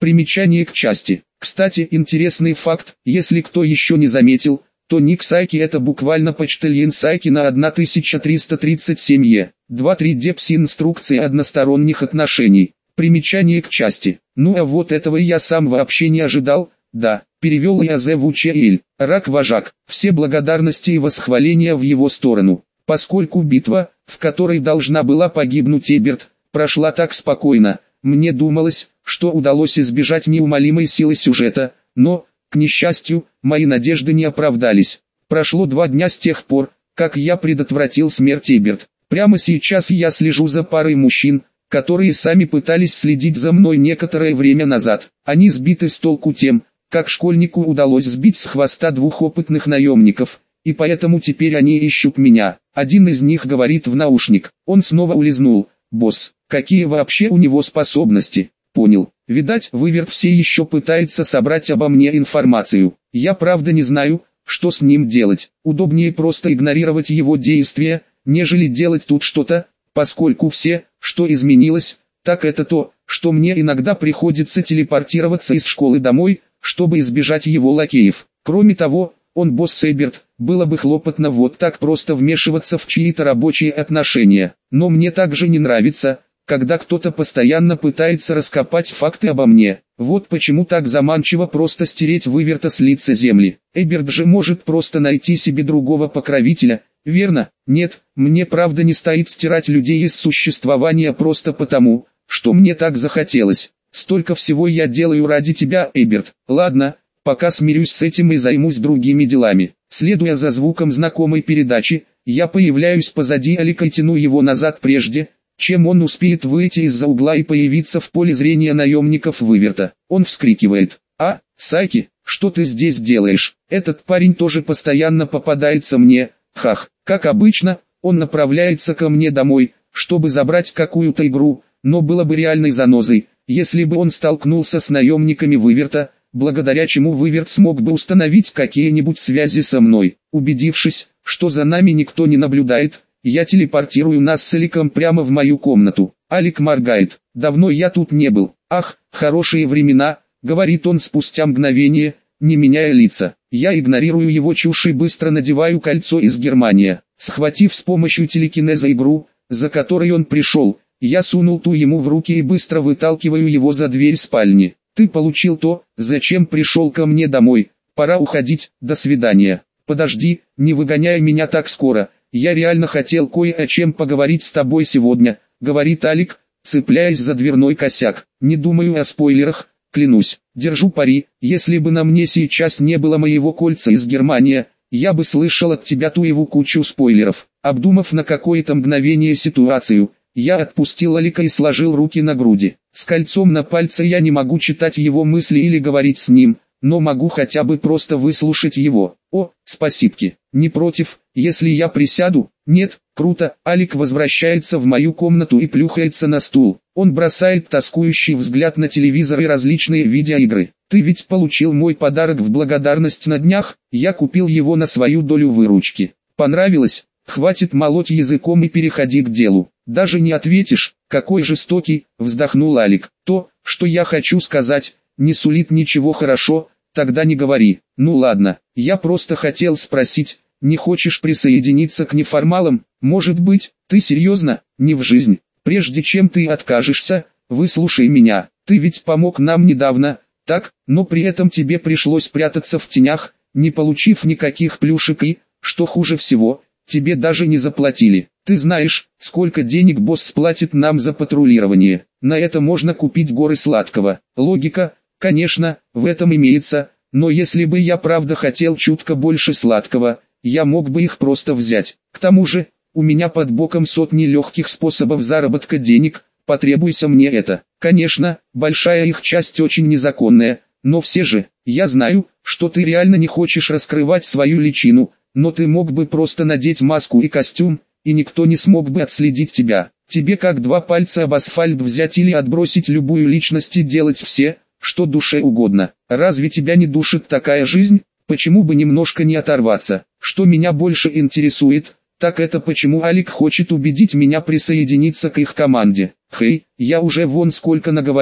Примечание к части. Кстати, интересный факт, если кто еще не заметил, то ник Сайки это буквально почтальон Сайки на тысяча триста тридцать семь е. два-три Депс инструкции односторонних отношений. Примечание к части. Ну а вот этого я сам вообще не ожидал, да, перевел я Зе Вучеэль, рак-вожак, все благодарности и восхваления в его сторону, поскольку битва, в которой должна была погибнуть Эберт, прошла так спокойно, мне думалось, что удалось избежать неумолимой силы сюжета, но, к несчастью, мои надежды не оправдались. Прошло два дня с тех пор, как я предотвратил смерть Эберт. Прямо сейчас я слежу за парой мужчин, которые сами пытались следить за мной некоторое время назад. Они сбиты с толку тем, как школьнику удалось сбить с хвоста двух опытных наемников, и поэтому теперь они ищут меня. Один из них говорит в наушник, он снова улизнул. Босс, какие вообще у него способности? Понял. Видать, Выверт все еще пытается собрать обо мне информацию. Я правда не знаю, что с ним делать. Удобнее просто игнорировать его действия, нежели делать тут что-то, поскольку все, что изменилось, так это то, что мне иногда приходится телепортироваться из школы домой, чтобы избежать его лакеев. Кроме того, он босс Эберт, было бы хлопотно вот так просто вмешиваться в чьи-то рабочие отношения. Но мне также не нравится, когда кто-то постоянно пытается раскопать факты обо мне. Вот почему так заманчиво просто стереть Выверта с лица земли. Эберт же может просто найти себе другого покровителя, верно? Нет, мне правда не стоит стирать людей из существования просто потому, что мне так захотелось. Столько всего я делаю ради тебя, Эберт. Ладно, пока смирюсь с этим и займусь другими делами. Следуя за звуком знакомой передачи, я появляюсь позади Алика и тяну его назад прежде, чем он успеет выйти из-за угла и появиться в поле зрения наемников Выверта. Он вскрикивает: «А, Сайки, что ты здесь делаешь? Этот парень тоже постоянно попадается мне, хах». Как обычно, он направляется ко мне домой, чтобы забрать какую-то игру, но было бы реальной занозой, если бы он столкнулся с наемниками Выверта, благодаря чему Выверт смог бы установить какие-нибудь связи со мной. Убедившись, что за нами никто не наблюдает, я телепортирую нас с Аликом прямо в мою комнату. Алик моргает. «Давно я тут не был». «Ах, хорошие времена», — говорит он спустя мгновение, не меняя лица. Я игнорирую его чушь и быстро надеваю кольцо из Германии. Схватив с помощью телекинеза игру, за которой он пришел, я сунул ту ему в руки и быстро выталкиваю его за дверь спальни. «Ты получил то, зачем пришел ко мне домой. Пора уходить, до свидания». «Подожди, не выгоняй меня так скоро. Я реально хотел кое о чем поговорить с тобой сегодня», — говорит Алик, цепляясь за дверной косяк. «Не думаю о спойлерах, клянусь. Держу пари, если бы на мне сейчас не было моего кольца из Германии, я бы слышал от тебя ту его кучу спойлеров». Обдумав на какое-то мгновение ситуацию, я отпустил Алика и сложил руки на груди. С кольцом на пальце я не могу читать его мысли или говорить с ним, но могу хотя бы просто выслушать его. «О, спасибки, не против, если я присяду?» «Нет». «Круто». Алик возвращается в мою комнату и плюхается на стул. Он бросает тоскующий взгляд на телевизор и различные видеоигры. «Ты ведь получил мой подарок в благодарность на днях?» «Я купил его на свою долю выручки». «Понравилось?» «Хватит молоть языком и переходи к делу». «Даже не ответишь?» «Какой жестокий», — вздохнул Алик. «То, что я хочу сказать, не сулит ничего хорошо, тогда не говори». «Ну ладно, я просто хотел спросить, не хочешь присоединиться к неформалам?» «Может быть, ты серьезно?» «Не в жизнь. Прежде чем ты откажешься, выслушай меня. Ты ведь помог нам недавно, так, но при этом тебе пришлось прятаться в тенях, не получив никаких плюшек и, что хуже всего, тебе даже не заплатили. Ты знаешь, сколько денег босс платит нам за патрулирование. На это можно купить горы сладкого». Логика, конечно, в этом имеется, но если бы я правда хотел чутка больше сладкого, я мог бы их просто взять. К тому же, у меня под боком сотни легких способов заработка денег, потребуйся мне это. Конечно, большая их часть очень незаконная, но все же, я знаю, что ты реально не хочешь раскрывать свою личину, но ты мог бы просто надеть маску и костюм, и никто не смог бы отследить тебя. Тебе как два пальца об асфальт взять или отбросить любую личность и делать все, что душе угодно. Разве тебя не душит такая жизнь? Почему бы немножко не оторваться? Что меня больше интересует, так это почему Алик хочет убедить меня присоединиться к их команде. Хей, я уже вон сколько наговорил,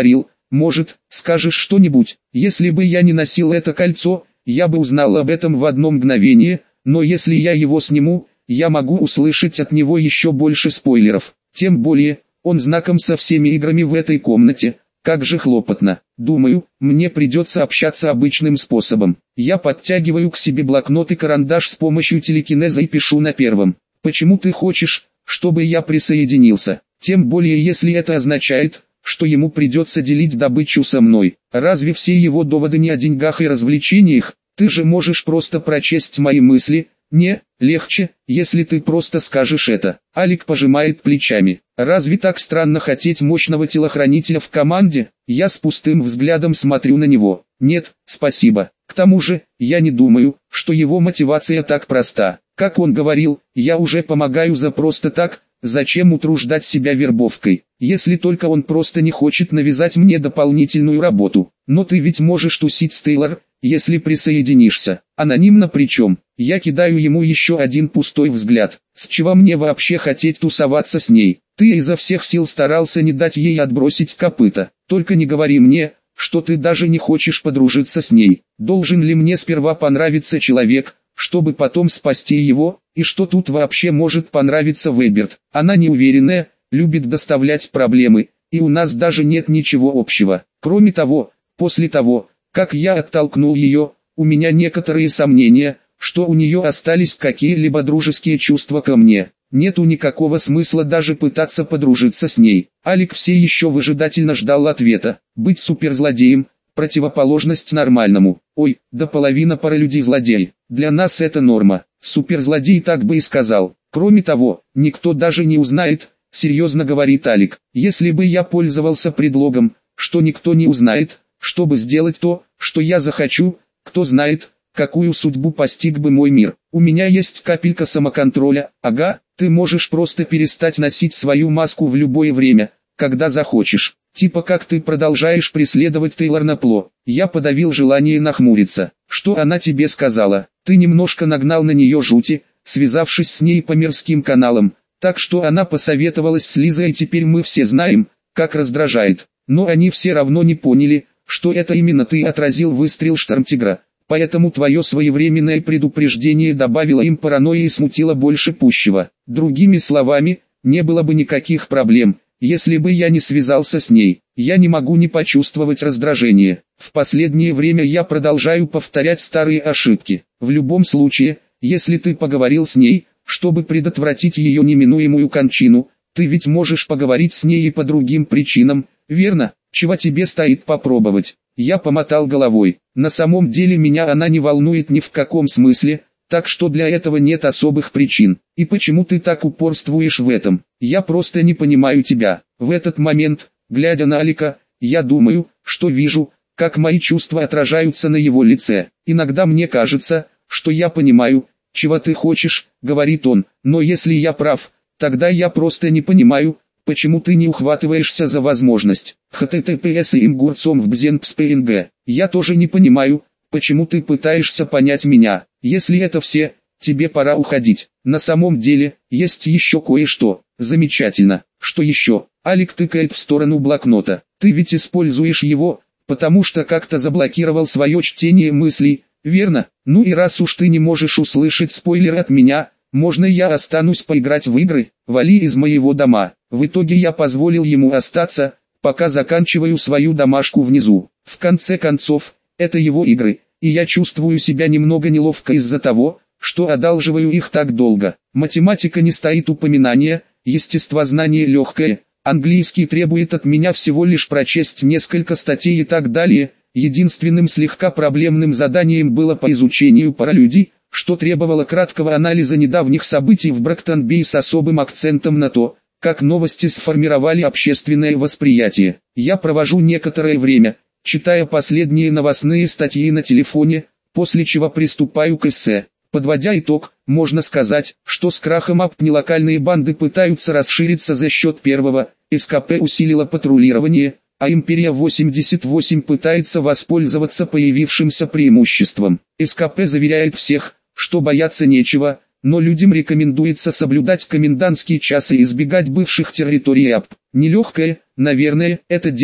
Может, скажешь что-нибудь? Если бы я не носил это кольцо, я бы узнал об этом в одно мгновение, но если я его сниму, я могу услышать от него еще больше спойлеров. Тем более, он знаком со всеми играми в этой комнате. Как же хлопотно. Думаю, мне придется общаться обычным способом. Я подтягиваю к себе блокнот и карандаш с помощью телекинеза и пишу на первом. Почему ты хочешь, чтобы я присоединился? Тем более если это означает, что ему придется делить добычу со мной. Разве все его доводы не о деньгах и развлечениях? Ты же можешь просто прочесть мои мысли. Не, легче, если ты просто скажешь это. Алик пожимает плечами. Разве так странно хотеть мощного телохранителя в команде? Я с пустым взглядом смотрю на него. Нет, спасибо. К тому же, я не думаю, что его мотивация так проста. Как он говорил, я уже помогаю за просто так, зачем утруждать себя вербовкой? Если только он просто не хочет навязать мне дополнительную работу. Но ты ведь можешь тусить с Тейлор, если присоединишься. Анонимно причем. Я кидаю ему еще один пустой взгляд. С чего мне вообще хотеть тусоваться с ней? Ты изо всех сил старался не дать ей отбросить копыта. Только не говори мне, что ты даже не хочешь подружиться с ней. Должен ли мне сперва понравиться человек, чтобы потом спасти его? И что тут вообще может понравиться Вейберт? Она неуверенная, любит доставлять проблемы, и у нас даже нет ничего общего. Кроме того, после того, как я оттолкнул ее, у меня некоторые сомнения, что у нее остались какие-либо дружеские чувства ко мне. Нету никакого смысла даже пытаться подружиться с ней. Алик все еще выжидательно ждал ответа. Быть суперзлодеем – противоположность нормальному. Ой, да половина паралюдей злодей. Для нас это норма. Суперзлодей так бы и сказал. Кроме того, никто даже не узнает, серьезно говорит Алик. Если бы я пользовался предлогом, что никто не узнает, чтобы сделать то, что я захочу, кто знает, какую судьбу постиг бы мой мир. У меня есть капелька самоконтроля. Ага, ты можешь просто перестать носить свою маску в любое время, когда захочешь. Типа как ты продолжаешь преследовать Тейлор Напло. Я подавил желание нахмуриться. Что она тебе сказала? Ты немножко нагнал на нее жути, связавшись с ней по мирским каналам. Так что она посоветовалась с Лизой, и теперь мы все знаем, как раздражает. Но они все равно не поняли, что это именно ты отразил выстрел Штормтигра. Поэтому твое своевременное предупреждение добавило им паранойи и смутило больше пущего. Другими словами, не было бы никаких проблем, если бы я не связался с ней. Я не могу не почувствовать раздражение. В последнее время я продолжаю повторять старые ошибки. В любом случае, если ты поговорил с ней, чтобы предотвратить ее неминуемую кончину, ты ведь можешь поговорить с ней и по другим причинам, верно? Чего тебе стоит попробовать? Я помотал головой. На самом деле меня она не волнует ни в каком смысле, так что для этого нет особых причин. И почему ты так упорствуешь в этом? Я просто не понимаю тебя. В этот момент, глядя на Алика, я думаю, что вижу, как мои чувства отражаются на его лице. Иногда мне кажется, что я понимаю, чего ты хочешь, говорит он, но если я прав, тогда я просто не понимаю, почему ты не ухватываешься за возможность. эйч ти ти пи эс им гурцом в бзенпспнг. Я тоже не понимаю, почему ты пытаешься понять меня. Если это все, тебе пора уходить. На самом деле, есть еще кое-что. Замечательно. Что еще? Алик тыкает в сторону блокнота. Ты ведь используешь его, потому что как-то заблокировал свое чтение мыслей, верно? Ну и раз уж ты не можешь услышать спойлер от меня, можно я останусь поиграть в игры? Вали из моего дома. В итоге я позволил ему остаться, пока заканчиваю свою домашку внизу. В конце концов, это его игры, и я чувствую себя немного неловко из-за того, что одалживаю их так долго. Математика не стоит упоминания, естествознание легкое, английский требует от меня всего лишь прочесть несколько статей и так далее. Единственным слегка проблемным заданием было по изучению паралюдий, что требовало краткого анализа недавних событий в Брактонби с особым акцентом на то, как новости сформировали общественное восприятие. Я провожу некоторое время, читая последние новостные статьи на телефоне, после чего приступаю к эссе. Подводя итог, можно сказать, что с крахом Апт локальные банды пытаются расшириться за счет первого, СКП усилила патрулирование, а Империя восемьдесят восемь пытается воспользоваться появившимся преимуществом. СКП заверяет всех, что бояться нечего, но людям рекомендуется соблюдать комендантские часы и избегать бывших территорий АП. Нелегкое, наверное, это дело,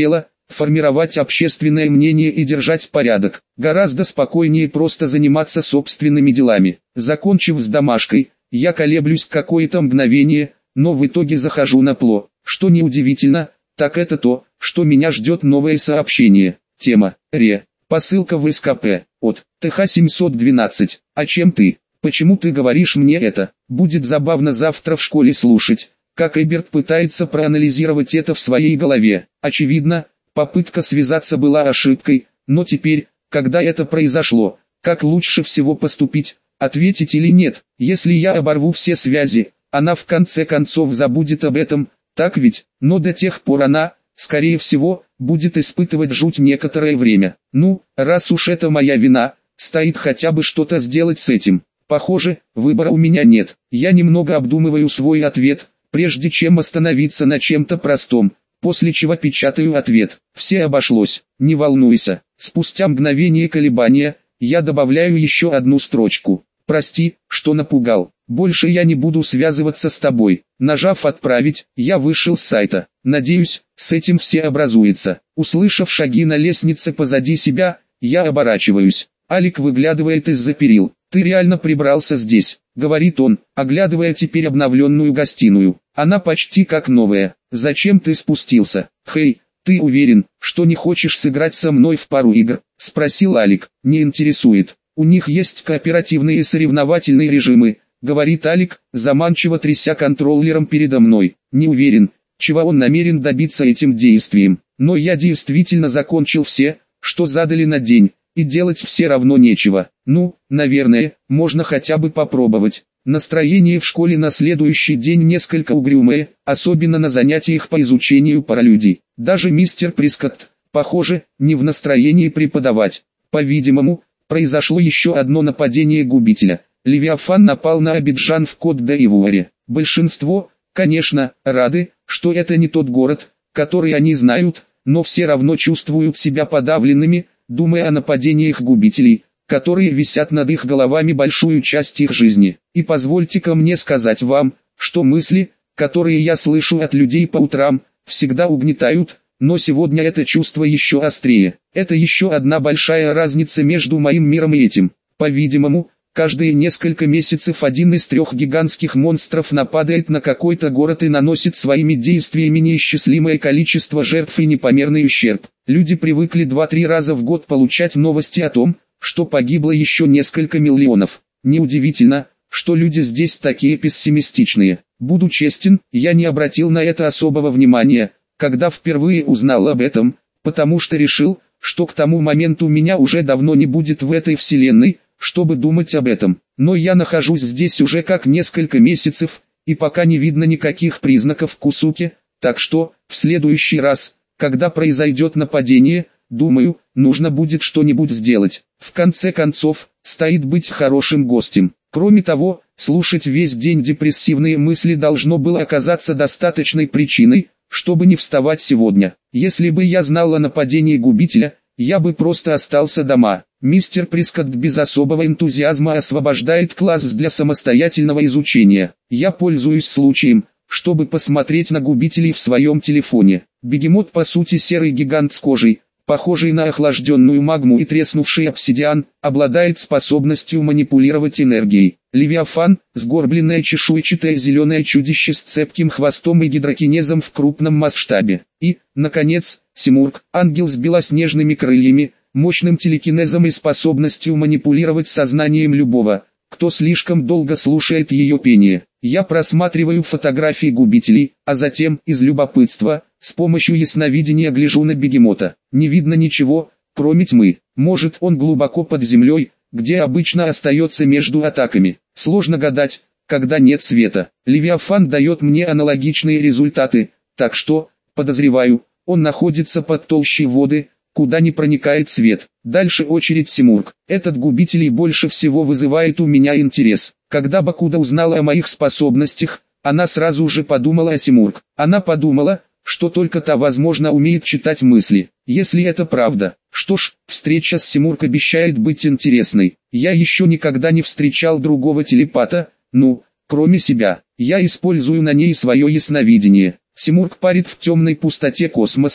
формировать общественное мнение и держать порядок. Гораздо спокойнее просто заниматься собственными делами. Закончив с домашкой, я колеблюсь какое-то мгновение, но в итоге захожу на ПЛО. Что неудивительно, так это то, что меня ждет новое сообщение. Тема «Ре». Посылка в СКП. От Т Х семьсот двенадцать. А чем ты? Почему ты говоришь мне это? Будет забавно завтра в школе слушать, как Эберт пытается проанализировать это в своей голове. Очевидно, попытка связаться была ошибкой, но теперь, когда это произошло, как лучше всего поступить, ответить или нет? Если я оборву все связи, она в конце концов забудет об этом, так ведь? Но до тех пор она, скорее всего, будет испытывать жуть некоторое время. Ну, раз уж это моя вина, стоит хотя бы что-то сделать с этим. Похоже, выбора у меня нет. Я немного обдумываю свой ответ, прежде чем остановиться на чем-то простом, после чего печатаю ответ. Все обошлось, не волнуйся. Спустя мгновение колебания, я добавляю еще одну строчку. Прости, что напугал. Больше я не буду связываться с тобой. Нажав «Отправить», я вышел с сайта. Надеюсь, с этим все образуется. Услышав шаги на лестнице позади себя, я оборачиваюсь. Алик выглядывает из-за перил. «Ты реально прибрался здесь», — говорит он, оглядывая теперь обновленную гостиную. Она почти как новая. «Зачем ты спустился? Хей, ты уверен, что не хочешь сыграть со мной в пару игр?» — спросил Алик. «Не интересует. У них есть кооперативные соревновательные режимы», — говорит Алик, заманчиво тряся контроллером передо мной. «Не уверен, чего он намерен добиться этим действием. Но я действительно закончил все, что задали на день, и делать все равно нечего. Ну, наверное, можно хотя бы попробовать». Настроение в школе на следующий день несколько угрюмое, особенно на занятиях по изучению паралюдий. Даже мистер Прискотт, похоже, не в настроении преподавать. По-видимому, произошло еще одно нападение губителя. Левиафан напал на Абиджан в Кот-д'Ивуаре. Большинство, конечно, рады, что это не тот город, который они знают, но все равно чувствуют себя подавленными, думая о нападениях губителей, которые висят над их головами большую часть их жизни. И позвольте-ка мне сказать вам, что мысли, которые я слышу от людей по утрам, всегда угнетают, но сегодня это чувство еще острее. Это еще одна большая разница между моим миром и этим. По-видимому, каждые несколько месяцев один из трех гигантских монстров нападает на какой-то город и наносит своими действиями неисчислимое количество жертв и непомерный ущерб. Люди привыкли два-три раза в год получать новости о том, что погибло еще несколько миллионов. Неудивительно, что люди здесь такие пессимистичные. Буду честен, я не обратил на это особого внимания, когда впервые узнал об этом, потому что решил, что к тому моменту меня уже давно не будет в этой вселенной, чтобы думать об этом. Но я нахожусь здесь уже как несколько месяцев, и пока не видно никаких признаков Кусуки, так что, в следующий раз, когда произойдет нападение, думаю, нужно будет что-нибудь сделать. В конце концов, стоит быть хорошим гостем. Кроме того, слушать весь день депрессивные мысли должно было оказаться достаточной причиной, чтобы не вставать сегодня. Если бы я знал о нападении губителя, я бы просто остался дома. Мистер Прискотт без особого энтузиазма освобождает класс для самостоятельного изучения. Я пользуюсь случаем, чтобы посмотреть на губителей в своем телефоне. Бегемот по сути серый гигант с кожей, похожий на охлажденную магму и треснувший обсидиан, обладает способностью манипулировать энергией. Левиафан, сгорбленное чешуйчатое зеленое чудище с цепким хвостом и гидрокинезом в крупном масштабе. И, наконец, Симург, ангел с белоснежными крыльями, мощным телекинезом и способностью манипулировать сознанием любого, кто слишком долго слушает ее пение. Я просматриваю фотографии губителей, а затем, из любопытства, с помощью ясновидения гляжу на бегемота. Не видно ничего, кроме тьмы. Может, он глубоко под землей, где обычно остается между атаками. Сложно гадать, когда нет света. Левиафан дает мне аналогичные результаты, так что, подозреваю, он находится под толщей воды, куда не проникает свет. Дальше очередь Симург. Этот губитель больше всего вызывает у меня интерес. Когда Бакуда узнала о моих способностях, она сразу же подумала о Симург. Она подумала, что только та, возможно, умеет читать мысли. Если это правда, что ж, встреча с Симург обещает быть интересной. Я еще никогда не встречал другого телепата, ну, кроме себя. Я использую на ней свое ясновидение. Симург парит в темной пустоте космоса,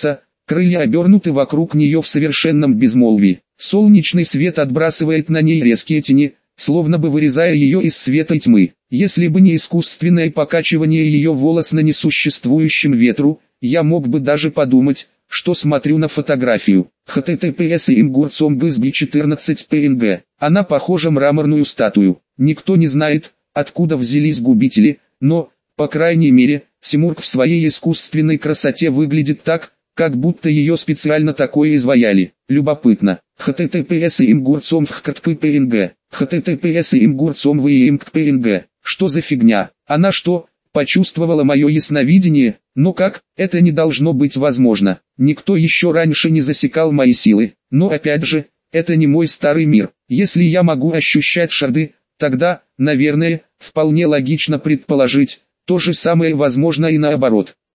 крылья обернуты вокруг нее в совершенном безмолвии. Солнечный свет отбрасывает на ней резкие тени, словно бы вырезая ее из света тьмы. Если бы не искусственное покачивание ее волос на несуществующем ветру, я мог бы даже подумать, что смотрю на фотографию. эйч ти ти пи эс имгурцомбсби четырнадцать пи эн джи. Она похожа на мраморную статую. Никто не знает, откуда взялись губители, но, по крайней мере, Симург в своей искусственной красоте выглядит так, как будто ее специально такое изваяли. Любопытно. эйч ти ти пи эс имгурцомбсби пи эн джи. эйч ти ти пи эс имгурцомбсби пи эн джи. Что за фигня? Она что, почувствовала мое ясновидение? Но как, это не должно быть возможно. Никто еще раньше не засекал мои силы. Но опять же, это не мой старый мир. Если я могу ощущать шарды, тогда, наверное, вполне логично предположить, то же самое возможно и наоборот.